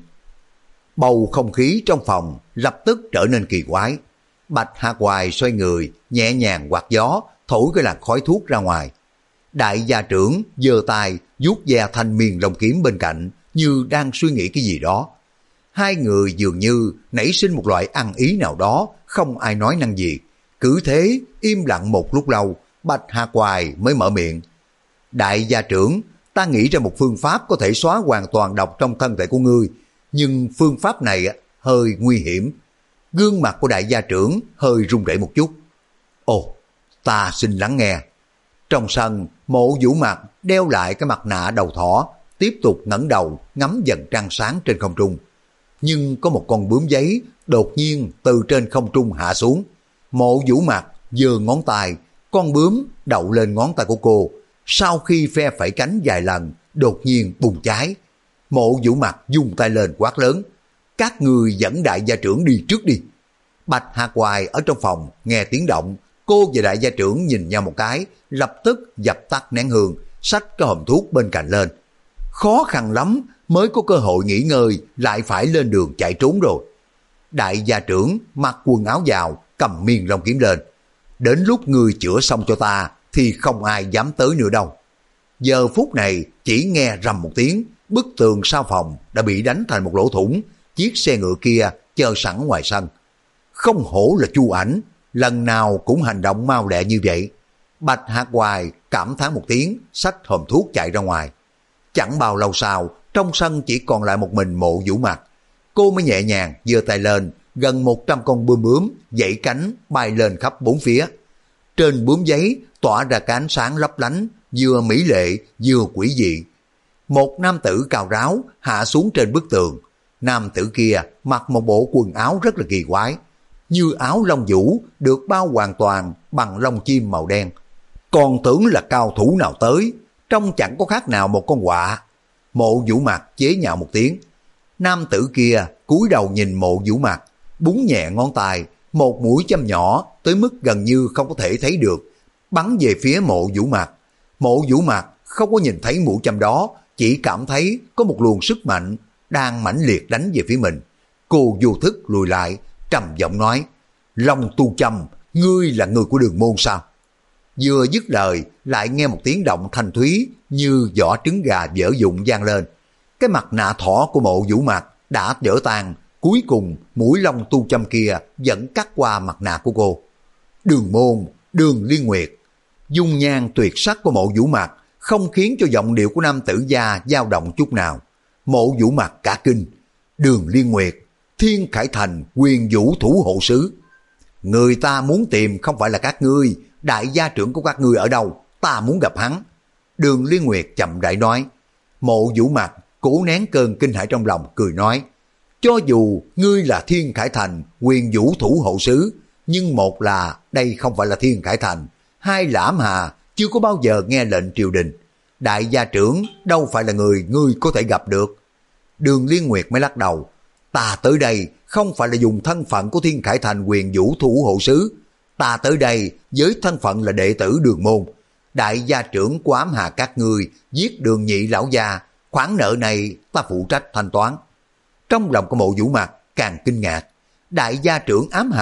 Bầu không khí trong phòng lập tức trở nên kỳ quái. Bạch Hạc Hoài xoay người, nhẹ nhàng quạt gió, thổi cái làn khói thuốc ra ngoài. Đại gia trưởng giơ tay vuốt ve thanh miền lông kiếm bên cạnh, như đang suy nghĩ cái gì đó. Hai người dường như nảy sinh một loại ăn ý nào đó, không ai nói năng gì. Cứ thế im lặng một lúc lâu, Bạch Hạc Hoài mới mở miệng. Đại gia trưởng, ta nghĩ ra một phương pháp có thể xóa hoàn toàn độc trong thân thể của ngươi, nhưng phương pháp này hơi nguy hiểm. Gương mặt của đại gia trưởng hơi run rẩy một chút. Ồ, ta xin lắng nghe. Trong sân, Mộ Vũ Mặc đeo lại cái mặt nạ đầu thỏ, tiếp tục ngẩng đầu ngắm dần trăng sáng trên không trung. Nhưng có một con bướm giấy đột nhiên từ trên không trung hạ xuống. Mộ Vũ Mặc giơ ngón tay, con bướm đậu lên ngón tay của cô. Sau khi phe phẩy cánh vài lần, đột nhiên bùng cháy. Mộ Vũ Mặc dùng tay lên quát lớn. Các người dẫn đại gia trưởng đi trước đi. Bạch Hạc Hoài ở trong phòng nghe tiếng động, cô và đại gia trưởng nhìn nhau một cái, lập tức dập tắt nén hương, xách cái hòm thuốc bên cạnh lên. Khó khăn lắm mới có cơ hội nghỉ ngơi, lại phải lên đường chạy trốn rồi. Đại gia trưởng mặc quần áo vào, cầm miên long kiếm lên. Đến lúc người chữa xong cho ta thì không ai dám tới nữa đâu. Giờ phút này chỉ nghe rầm một tiếng, bức tường sau phòng đã bị đánh thành một lỗ thủng, chiếc xe ngựa kia chờ sẵn ngoài sân. Không hổ là Chu Ảnh, lần nào cũng hành động mau lẹ như vậy. Bạch Hạc Hoài cảm thán một tiếng, xách hòm thuốc chạy ra ngoài. Chẳng bao lâu sau, trong sân chỉ còn lại một mình Mộ Vũ Mặc. Cô mới nhẹ nhàng giơ tay lên, gần một trăm con bướm bướm dãy cánh bay lên khắp bốn phía. Trên bướm giấy tỏa ra cái ánh sáng lấp lánh, vừa mỹ lệ vừa quỷ dị. Một nam tử cao ráo hạ xuống trên bức tường. Nam tử kia mặc một bộ quần áo rất là kỳ quái, như áo lông vũ được bao hoàn toàn bằng lông chim màu đen. Còn tưởng là cao thủ nào tới, trông chẳng có khác nào một con quạ. Mộ Vũ Mặc chế nhạo một tiếng. Nam tử kia cúi đầu nhìn Mộ Vũ Mặc, búng nhẹ ngón tay, một mũi châm nhỏ tới mức gần như không có thể thấy được, bắn về phía Mộ Vũ Mặc. Mộ Vũ Mặc không có nhìn thấy mũi châm đó, chỉ cảm thấy có một luồng sức mạnh đang mãnh liệt đánh về phía mình. Cô vô thức lùi lại, trầm giọng nói, Long Tu Châm, ngươi là người của Đường Môn sao? Vừa dứt lời, lại nghe một tiếng động thanh thúy như vỏ trứng gà vỡ vụn vang lên. Cái mặt nạ thỏ của Mộ Vũ Mặc đã vỡ tan, cuối cùng mũi Long Tu Châm kia vẫn cắt qua mặt nạ của cô. Đường Môn, Đường Liên Nguyệt. Dung nhan tuyệt sắc của Mộ Vũ Mặc không khiến cho giọng điệu của nam tử gia dao động chút nào. Mộ Vũ Mặc cả kinh. Đường Liên Nguyệt, Thiên Khải Thành Quyền Vũ Thủ Hộ Sứ. Người ta muốn tìm không phải là các ngươi, đại gia trưởng của các ngươi ở đâu, ta muốn gặp hắn. Đường Liên Nguyệt chậm rãi nói. Mộ Vũ Mặc cố nén cơn kinh hãi trong lòng, cười nói, cho dù ngươi là Thiên Khải Thành Quyền Vũ Thủ Hộ Sứ, nhưng một là đây không phải là Thiên Khải Thành, hai là ám hà chưa có bao giờ nghe lệnh triều đình. Đại gia trưởng đâu phải là người ngươi có thể gặp được. Đường Liên Nguyệt mới lắc đầu. Ta tới đây không phải là dùng thân phận của Thiên Khải Thành Quyền Vũ Thủ Hộ Sứ. Ta tới đây với thân phận là đệ tử Đường Môn. Đại gia trưởng của ám hà các ngươi giết Đường nhị lão gia, khoản nợ này ta phụ trách thanh toán. Trong lòng của Mộ Vũ Mặc càng kinh ngạc. Đại gia trưởng ám hà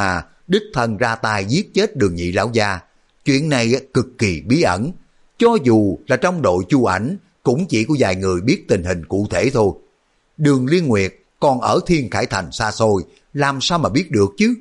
đích thân ra tay giết chết Đường Nhị lão gia. Chuyện này cực kỳ bí ẩn, cho dù là trong đội Chu Ảnh cũng chỉ có vài người biết tình hình cụ thể thôi. Đường Liên Nguyệt còn ở Thiên Khải Thành xa xôi, làm sao mà biết được chứ?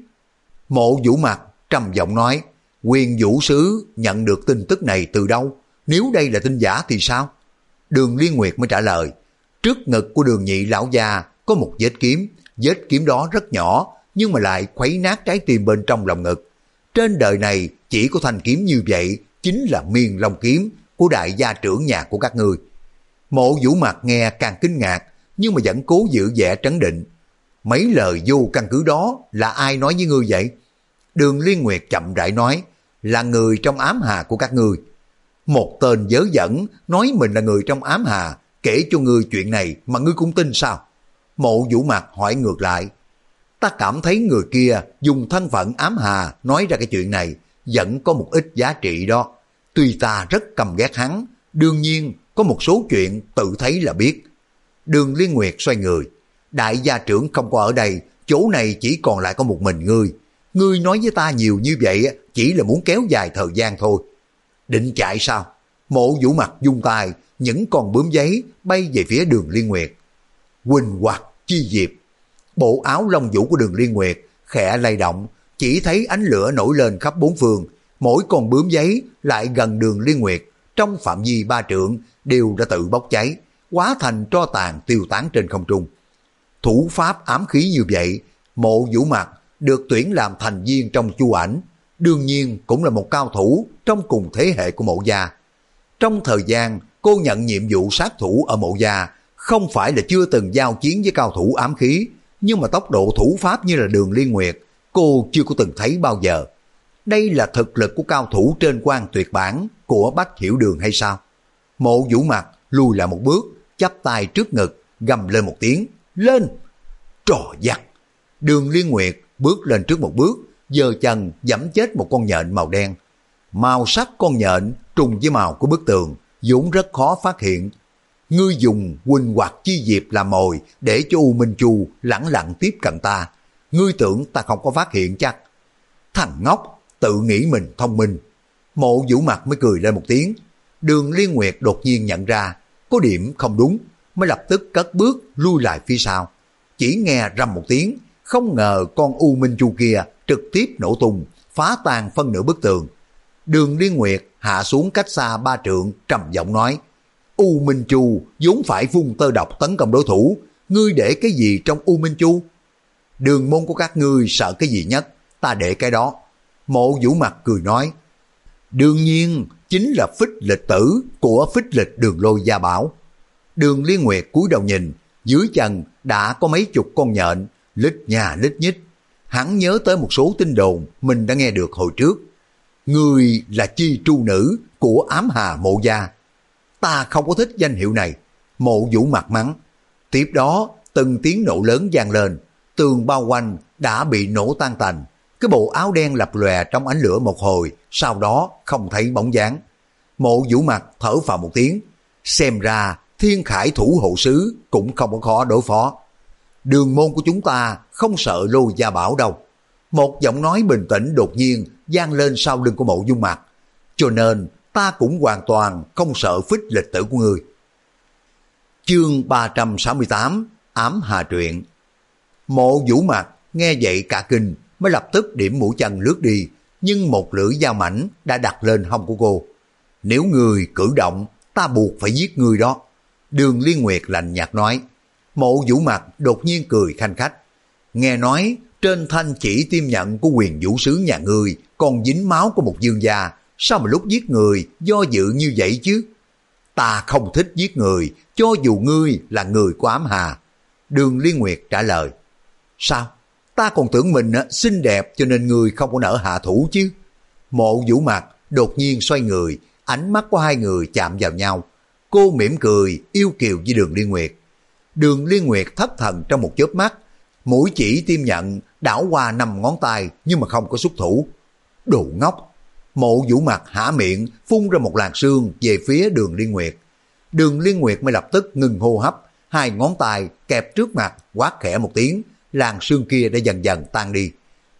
Mộ Vũ Mặt trầm giọng nói, Quyền Vũ Sứ nhận được tin tức này từ đâu? Nếu đây là tin giả thì sao? Đường Liên Nguyệt mới trả lời, trước ngực của Đường Nhị lão gia có một vết kiếm, vết kiếm đó rất nhỏ nhưng mà lại khuấy nát trái tim bên trong lòng ngực. Trên đời này chỉ có thanh kiếm như vậy, chính là Miên Long kiếm của đại gia trưởng nhà của các ngươi. Mộ Vũ Mặt nghe càng kinh ngạc, nhưng mà vẫn cố giữ vẻ trấn định. Mấy lời vô căn cứ đó là ai nói với ngươi vậy? Đường Liên Nguyệt chậm rãi nói, là người trong ám hà của các ngươi. Một tên dớ dẫn nói mình là người trong ám hà, kể cho ngươi chuyện này mà ngươi cũng tin sao? Mộ Vũ Mặt hỏi ngược lại, ta cảm thấy người kia dùng thân phận ám hà nói ra cái chuyện này vẫn có một ít giá trị đó. Tuy ta rất căm ghét hắn, đương nhiên có một số chuyện tự thấy là biết. Đường Liên Nguyệt xoay người, đại gia trưởng không có ở đây, chỗ này chỉ còn lại có một mình ngươi. Ngươi nói với ta nhiều như vậy chỉ là muốn kéo dài thời gian thôi. Định chạy sao? Mộ Vũ Mặt vung tay, những con bướm giấy bay về phía Đường Liên Nguyệt. Quỳnh hoặc chi diệp. Bộ áo lông vũ của Đường Liên Nguyệt khẽ lay động, chỉ thấy ánh lửa nổi lên khắp bốn phương. Mỗi con bướm giấy lại gần Đường Liên Nguyệt, trong phạm vi ba trượng đều đã tự bốc cháy, hóa thành tro tàn tiêu tán trên không trung. Thủ pháp ám khí như vậy, Mộ Vũ Mặt được tuyển làm thành viên trong Chu Ảnh, đương nhiên cũng là một cao thủ trong cùng thế hệ của Mộ gia. Trong thời gian cô nhận nhiệm vụ sát thủ ở Mộ gia, không phải là chưa từng giao chiến với cao thủ ám khí, nhưng mà tốc độ thủ pháp như là Đường Liên Nguyệt, cô chưa có từng thấy bao giờ. Đây là thực lực của cao thủ trên quan tuyệt bản của Bách Hiểu Đường hay sao? Mộ Vũ Mặt lùi lại một bước, chắp tay trước ngực, gầm lên một tiếng, lên! Trò vặt! Đường Liên Nguyệt bước lên trước một bước, giơ chân giẫm chết một con nhện màu đen. Màu sắc con nhện trùng với màu của bức tường, vốn rất khó phát hiện. Ngươi dùng Quỳnh hoặc chi diệp làm mồi để cho U Minh Chu lẳng lặng tiếp cận ta. Ngươi tưởng ta không có phát hiện chắc? Thằng ngốc, tự nghĩ mình thông minh. Mộ Vũ Mặt mới cười lên một tiếng. Đường Liên Nguyệt đột nhiên nhận ra có điểm không đúng, mới lập tức cất bước lui lại phía sau. Chỉ nghe rầm một tiếng, không ngờ con U Minh Chu kia trực tiếp nổ tung, phá tan phân nửa bức tường. Đường Liên Nguyệt hạ xuống cách xa ba trượng, trầm giọng nói, U Minh Chu vốn phải vung tơ độc tấn công đối thủ, ngươi để cái gì trong U Minh Chu? Đường môn của các ngươi sợ cái gì nhất, ta để cái đó. Mộ Vũ Mặt cười nói, đương nhiên chính là phích lịch tử của phích lịch Đường Lôi gia bảo. Đường Liên Nguyệt cúi đầu nhìn, dưới chân đã có mấy chục con nhện, lít nhà lít nhít. Hắn nhớ tới một số tin đồn mình đã nghe được hồi trước. Ngươi là chi tru nữ của ám hà Mộ gia. Ta không có thích danh hiệu này. Mộ Vũ Mặt mắng. Tiếp đó từng tiếng nổ lớn vang lên, tường bao quanh đã bị nổ tan tành. Cái bộ áo đen lập lòe trong ánh lửa một hồi, sau đó không thấy bóng dáng. Mộ Vũ Mặt thở phào một tiếng, xem ra Thiên Khải thủ hộ sứ cũng không có khó đối phó. Đường môn của chúng ta không sợ Lôi gia bảo đâu. Một giọng nói bình tĩnh đột nhiên vang lên sau lưng của Mộ Dung Mặt. Cho nên ta cũng hoàn toàn không sợ phích lịch tử của ngươi. Chương ba trăm sáu mươi tám, ám hà truyện. Mộ Vũ Mặt nghe vậy cả kinh, mới lập tức điểm mũi chân lướt đi, nhưng một lưỡi dao mảnh đã đặt lên hông của cô. Nếu ngươi cử động, ta buộc phải giết ngươi đó. Đường Liên Nguyệt lạnh nhạt nói. Mộ Vũ Mặt đột nhiên cười khanh khách. Nghe nói trên thanh chỉ tiêm nhận của Quyền Vũ Sứ nhà ngươi còn dính máu của một dương gia, sao mà lúc giết người do dự như vậy chứ? Ta không thích giết người, cho dù ngươi là người của ám hà. Đường Liên Nguyệt trả lời. Sao? Ta còn tưởng mình xinh đẹp cho nên người không có nỡ hạ thủ chứ. Mộ Vũ Mặt đột nhiên xoay người, ánh mắt của hai người chạm vào nhau. Cô mỉm cười yêu kiều với Đường Liên Nguyệt. Đường Liên Nguyệt thất thần trong một chớp mắt, mũi chỉ tiêm nhận đảo qua năm ngón tay nhưng mà không có xuất thủ. Đồ ngốc! Mộ Vũ Mặt há miệng phun ra một làn sương về phía Đường Liên Nguyệt. Đường Liên Nguyệt mới lập tức ngừng hô hấp, hai ngón tay kẹp trước mặt quát khẽ một tiếng, làn sương kia đã dần dần tan đi.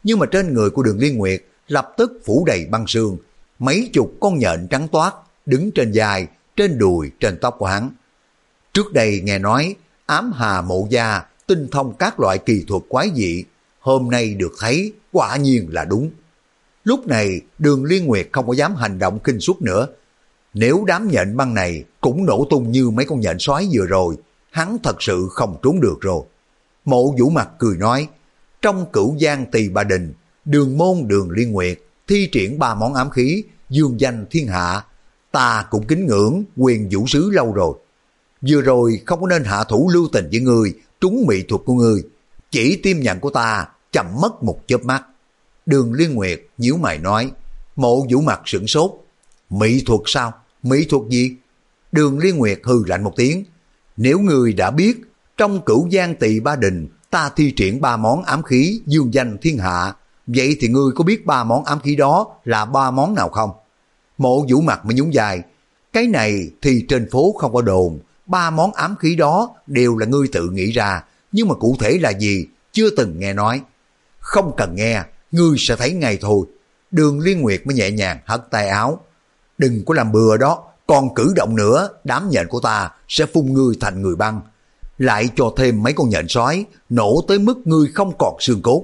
nhưng mà trên người của Đường Liên Nguyệt lập tức phủ đầy băng sương, mấy chục con nhện trắng toát đứng trên vai, trên đùi, trên tóc của hắn. Trước đây nghe nói ám hà mộ gia tinh thông các loại kỳ thuật quái dị, hôm nay được thấy quả nhiên là đúng. Lúc này Đường Liên Nguyệt không có dám hành động khinh suất nữa. Nếu đám nhện băng này cũng nổ tung như mấy con nhện sói vừa rồi, hắn thật sự không trốn được rồi. Mộ Vũ Mặt cười nói, trong Cửu Giang Tỳ Bà Đình, Đường môn Đường Liên Nguyệt thi triển ba món ám khí, dương danh thiên hạ, ta cũng kính ngưỡng quyền vũ sứ lâu rồi. Vừa rồi không có nên hạ thủ lưu tình với ngươi, trúng mỹ thuật của ngươi, chỉ tim nhận của ta chậm mất một chớp mắt. Đường Liên Nguyệt nhíu mày nói. Mộ Vũ Mặt sửng sốt, mỹ thuật sao? Mỹ thuật gì? Đường Liên Nguyệt hừ lạnh một tiếng, nếu ngươi đã biết trong Cửu Giang Tỳ Ba Đình ta thi triển ba món ám khí dương danh thiên hạ, vậy thì ngươi có biết ba món ám khí đó là ba món nào không? Mộ Vũ Mặt mới nhún vai, cái này thì trên phố không có đồn, ba món ám khí đó đều là ngươi tự nghĩ ra, nhưng mà cụ thể là gì chưa từng nghe nói. Không cần nghe, ngươi sẽ thấy ngay thôi. Đường Liên Nguyệt mới nhẹ nhàng hất tay áo, đừng có làm bừa đó, còn cử động nữa đám nhện của ta sẽ phun ngươi thành người băng, lại cho thêm mấy con nhện sói nổ tới mức ngươi không còn xương cốt.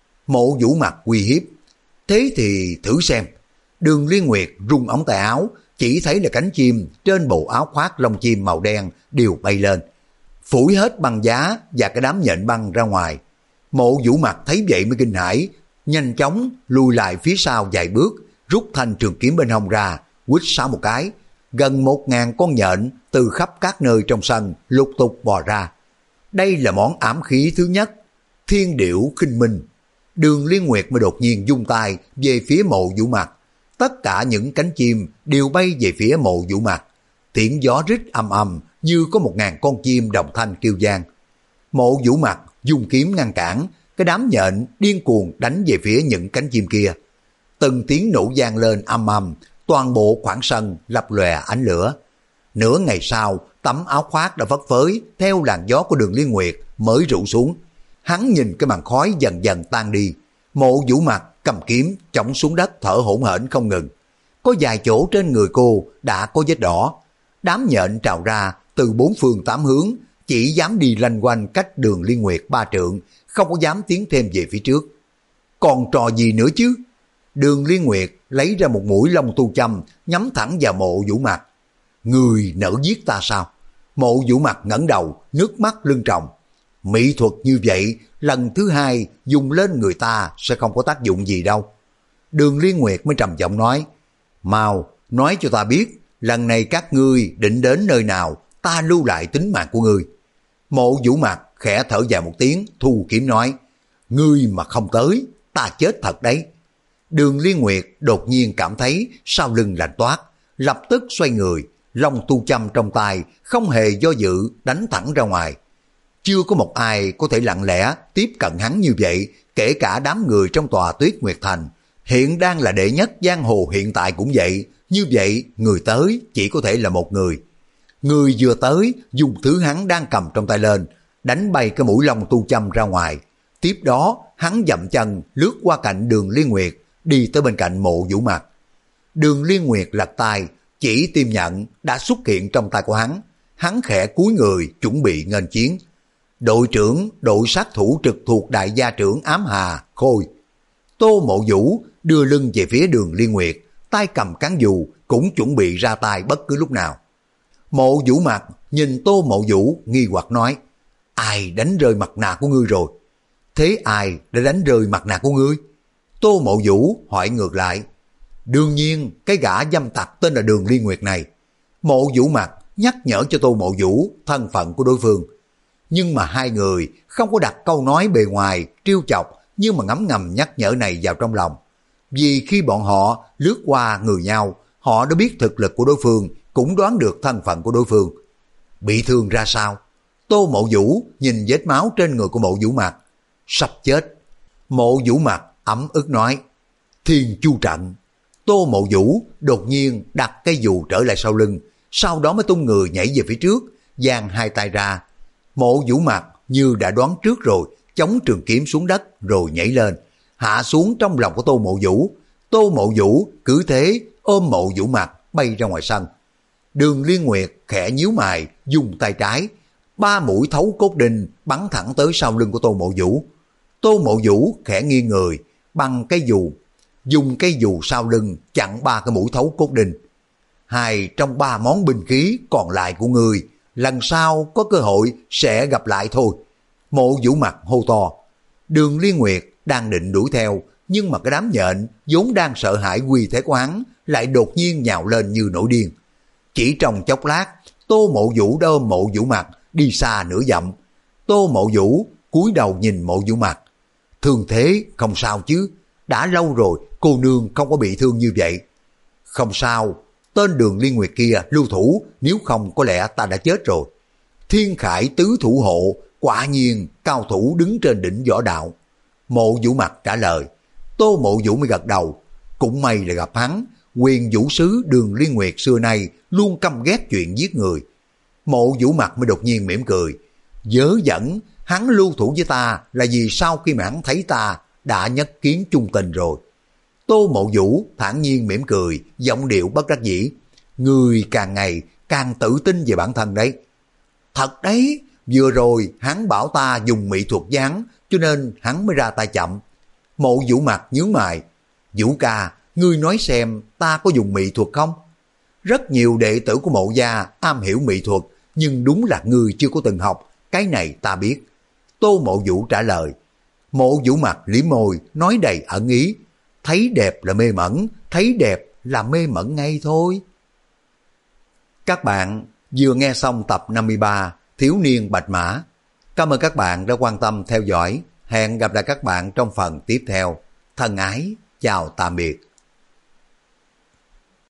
Mộ Vũ Mặt uy hiếp, thế thì thử xem. Đường Liên Nguyệt rung ống tay áo, chỉ thấy là cánh chim trên bộ áo khoác lông chim màu đen đều bay lên, phủi hết băng giá và cái đám nhện băng ra ngoài. Mộ Vũ Mặt thấy vậy mới kinh hãi, nhanh chóng lùi lại phía sau vài bước, rút thanh trường kiếm bên hông ra, quýt sáo một cái, gần một ngàn con nhện từ khắp các nơi trong sân lục tục bò ra. Đây là món ám khí thứ nhất, Thiên Điểu Khinh Minh. Đường Liên Nguyệt mới đột nhiên vung tay về phía Mộ Vũ Mặt, tất cả những cánh chim đều bay về phía Mộ Vũ Mặt, tiếng gió rít ầm ầm như có một ngàn con chim đồng thanh kêu vang. Mộ Vũ Mặt dùng kiếm ngăn cản, cái đám nhện điên cuồng đánh về phía những cánh chim kia. Từng tiếng nổ vang lên ầm ầm, toàn bộ khoảng sân lập lòe ánh lửa. Nửa ngày sau, tấm áo khoác đã phất phới theo làn gió của Đường Liên Nguyệt mới rủ xuống. Hắn nhìn cái màn khói dần dần tan đi. Mộ Vũ Mặt cầm kiếm chổng xuống đất thở hổn hển không ngừng. Có vài chỗ trên người cô đã có vết đỏ. Đám nhện trào ra từ bốn phương tám hướng, chỉ dám đi lanh quanh cách Đường Liên Nguyệt ba trượng, không có dám tiến thêm về phía trước. Còn trò gì nữa chứ? Đường Liên Nguyệt lấy ra một mũi lông tu châm nhắm thẳng vào Mộ Vũ Mặt. Người nỡ giết ta sao? Mộ Vũ Mặt ngẩng đầu, nước mắt lưng tròng. Mỹ thuật như vậy lần thứ hai dùng lên người ta sẽ không có tác dụng gì đâu. Đường Liên Nguyệt mới trầm giọng nói, mau nói cho ta biết lần này các ngươi định đến nơi nào, ta lưu lại tính mạng của ngươi. Mộ Vũ Mặt khẽ thở dài một tiếng, thu kiếm nói, ngươi mà không tới ta chết thật đấy. Đường Liên Nguyệt đột nhiên cảm thấy sau lưng lạnh toát, lập tức xoay người, long tu châm trong tay không hề do dự đánh thẳng ra ngoài. Chưa có một ai có thể lặng lẽ tiếp cận hắn như vậy, kể cả đám người trong tòa Tuyết Nguyệt Thành, hiện đang là đệ nhất giang hồ hiện tại cũng vậy. Như vậy người tới chỉ có thể là một người. Người vừa tới dùng thứ hắn đang cầm trong tay lên, đánh bay cái mũi lông tu châm ra ngoài. Tiếp đó hắn dậm chân lướt qua cạnh Đường Liên Nguyệt, đi tới bên cạnh Mộ Vũ Mặt. Đường Liên Nguyệt lật tay, chỉ tim nhận đã xuất hiện trong tay của hắn. Hắn khẽ cúi người chuẩn bị nghênh chiến. Đội trưởng đội sát thủ trực thuộc đại gia trưởng Ám Hà Khôi. Tô Mộ Vũ đưa lưng về phía Đường Liên Nguyệt, tay cầm cán dù cũng chuẩn bị ra tay bất cứ lúc nào. Mộ Vũ Mặt nhìn Tô Mộ Vũ nghi hoặc nói, ai đánh rơi mặt nạ của ngươi rồi? Thế ai đã đánh rơi mặt nạ của ngươi? Tô Mộ Vũ hỏi ngược lại. Đương nhiên cái gã dâm tặc tên là Đường Liên Nguyệt này. Mộ Vũ Mặt nhắc nhở cho Tô Mộ Vũ thân phận của đối phương. Nhưng mà hai người không có đặt câu nói bề ngoài trêu chọc, nhưng mà ngấm ngầm nhắc nhở này vào trong lòng. Vì khi bọn họ lướt qua người nhau, họ đã biết thực lực của đối phương, cũng đoán được thân phận của đối phương. Bị thương ra sao? Tô Mộ Vũ nhìn vết máu trên người của Mộ Vũ Mặt. Sắp chết. Mộ Vũ Mặt ấm ức nói, Thiên Chu Trận. Tô Mộ Vũ đột nhiên đặt cây dù trở lại sau lưng, sau đó mới tung người nhảy về phía trước, giang hai tay ra. Mộ Vũ Mặt như đã đoán trước rồi, chống trường kiếm xuống đất rồi nhảy lên. hạ xuống trong lòng của Tô Mộ Vũ. Tô Mộ Vũ cứ thế ôm Mộ Vũ Mặt bay ra ngoài sân. Đường Liên Nguyệt khẽ nhíu mày, dùng tay trái, ba mũi thấu cốt đinh bắn thẳng tới sau lưng của Tô Mộ Vũ. Tô Mộ Vũ khẽ nghiêng người, bằng cây dù, dùng cây dù sau lưng chặn ba cái mũi thấu cốt đinh. Hai trong ba món binh khí còn lại của người, lần sau có cơ hội sẽ gặp lại thôi. Mộ Vũ Mặt hô to. Đường Liên Nguyệt đang định đuổi theo, nhưng mà cái đám nhện vốn đang sợ hãi uy thế của hắn lại đột nhiên nhào lên như nổi điên. Chỉ trong chốc lát, Tô Mộ Vũ đã ôm Mộ Vũ Mặt đi xa nửa dặm. Tô Mộ Vũ cúi đầu nhìn Mộ Vũ Mặt. Thương thế không sao chứ? Đã lâu rồi cô nương không có bị thương như vậy. Không sao, tên Đường Liên Nguyệt kia lưu thủ, nếu không có lẽ ta đã chết rồi. Thiên Khải tứ thủ hộ, quả nhiên cao thủ đứng trên đỉnh võ đạo. Mộ Vũ Mặt trả lời. Tô Mộ Vũ mới gật đầu. Cũng may là gặp hắn. Quyền vũ sứ Đường Liên Nguyệt xưa nay luôn căm ghét chuyện giết người. Mộ Vũ Mặt mới đột nhiên mỉm cười. Dớ dẫn, hắn lưu thủ với ta là vì sau khi mà hắn thấy ta đã nhất kiến chung tình rồi. Tô Mộ Vũ thản nhiên mỉm cười, giọng điệu bất đắc dĩ. Người càng ngày càng tự tin về bản thân đấy. Thật đấy, vừa rồi hắn bảo ta dùng mỹ thuật gián, cho nên hắn mới ra tay chậm. Mộ Vũ Mặt nhướng mày. Vũ ca, ngươi nói xem ta có dùng mỹ thuật không? Rất nhiều đệ tử của Mộ gia am hiểu mỹ thuật, nhưng đúng là ngươi chưa có từng học, cái này ta biết. Tô Mộ Vũ trả lời. Mộ Vũ Mặt liếm môi, nói đầy ẩn ý. Thấy đẹp là mê mẩn, thấy đẹp là mê mẩn ngay thôi. Các bạn vừa nghe xong tập năm mươi ba Thiếu niên Bạch Mã. Cảm ơn các bạn đã quan tâm theo dõi. Hẹn gặp lại các bạn trong phần tiếp theo. Thân ái, chào tạm biệt.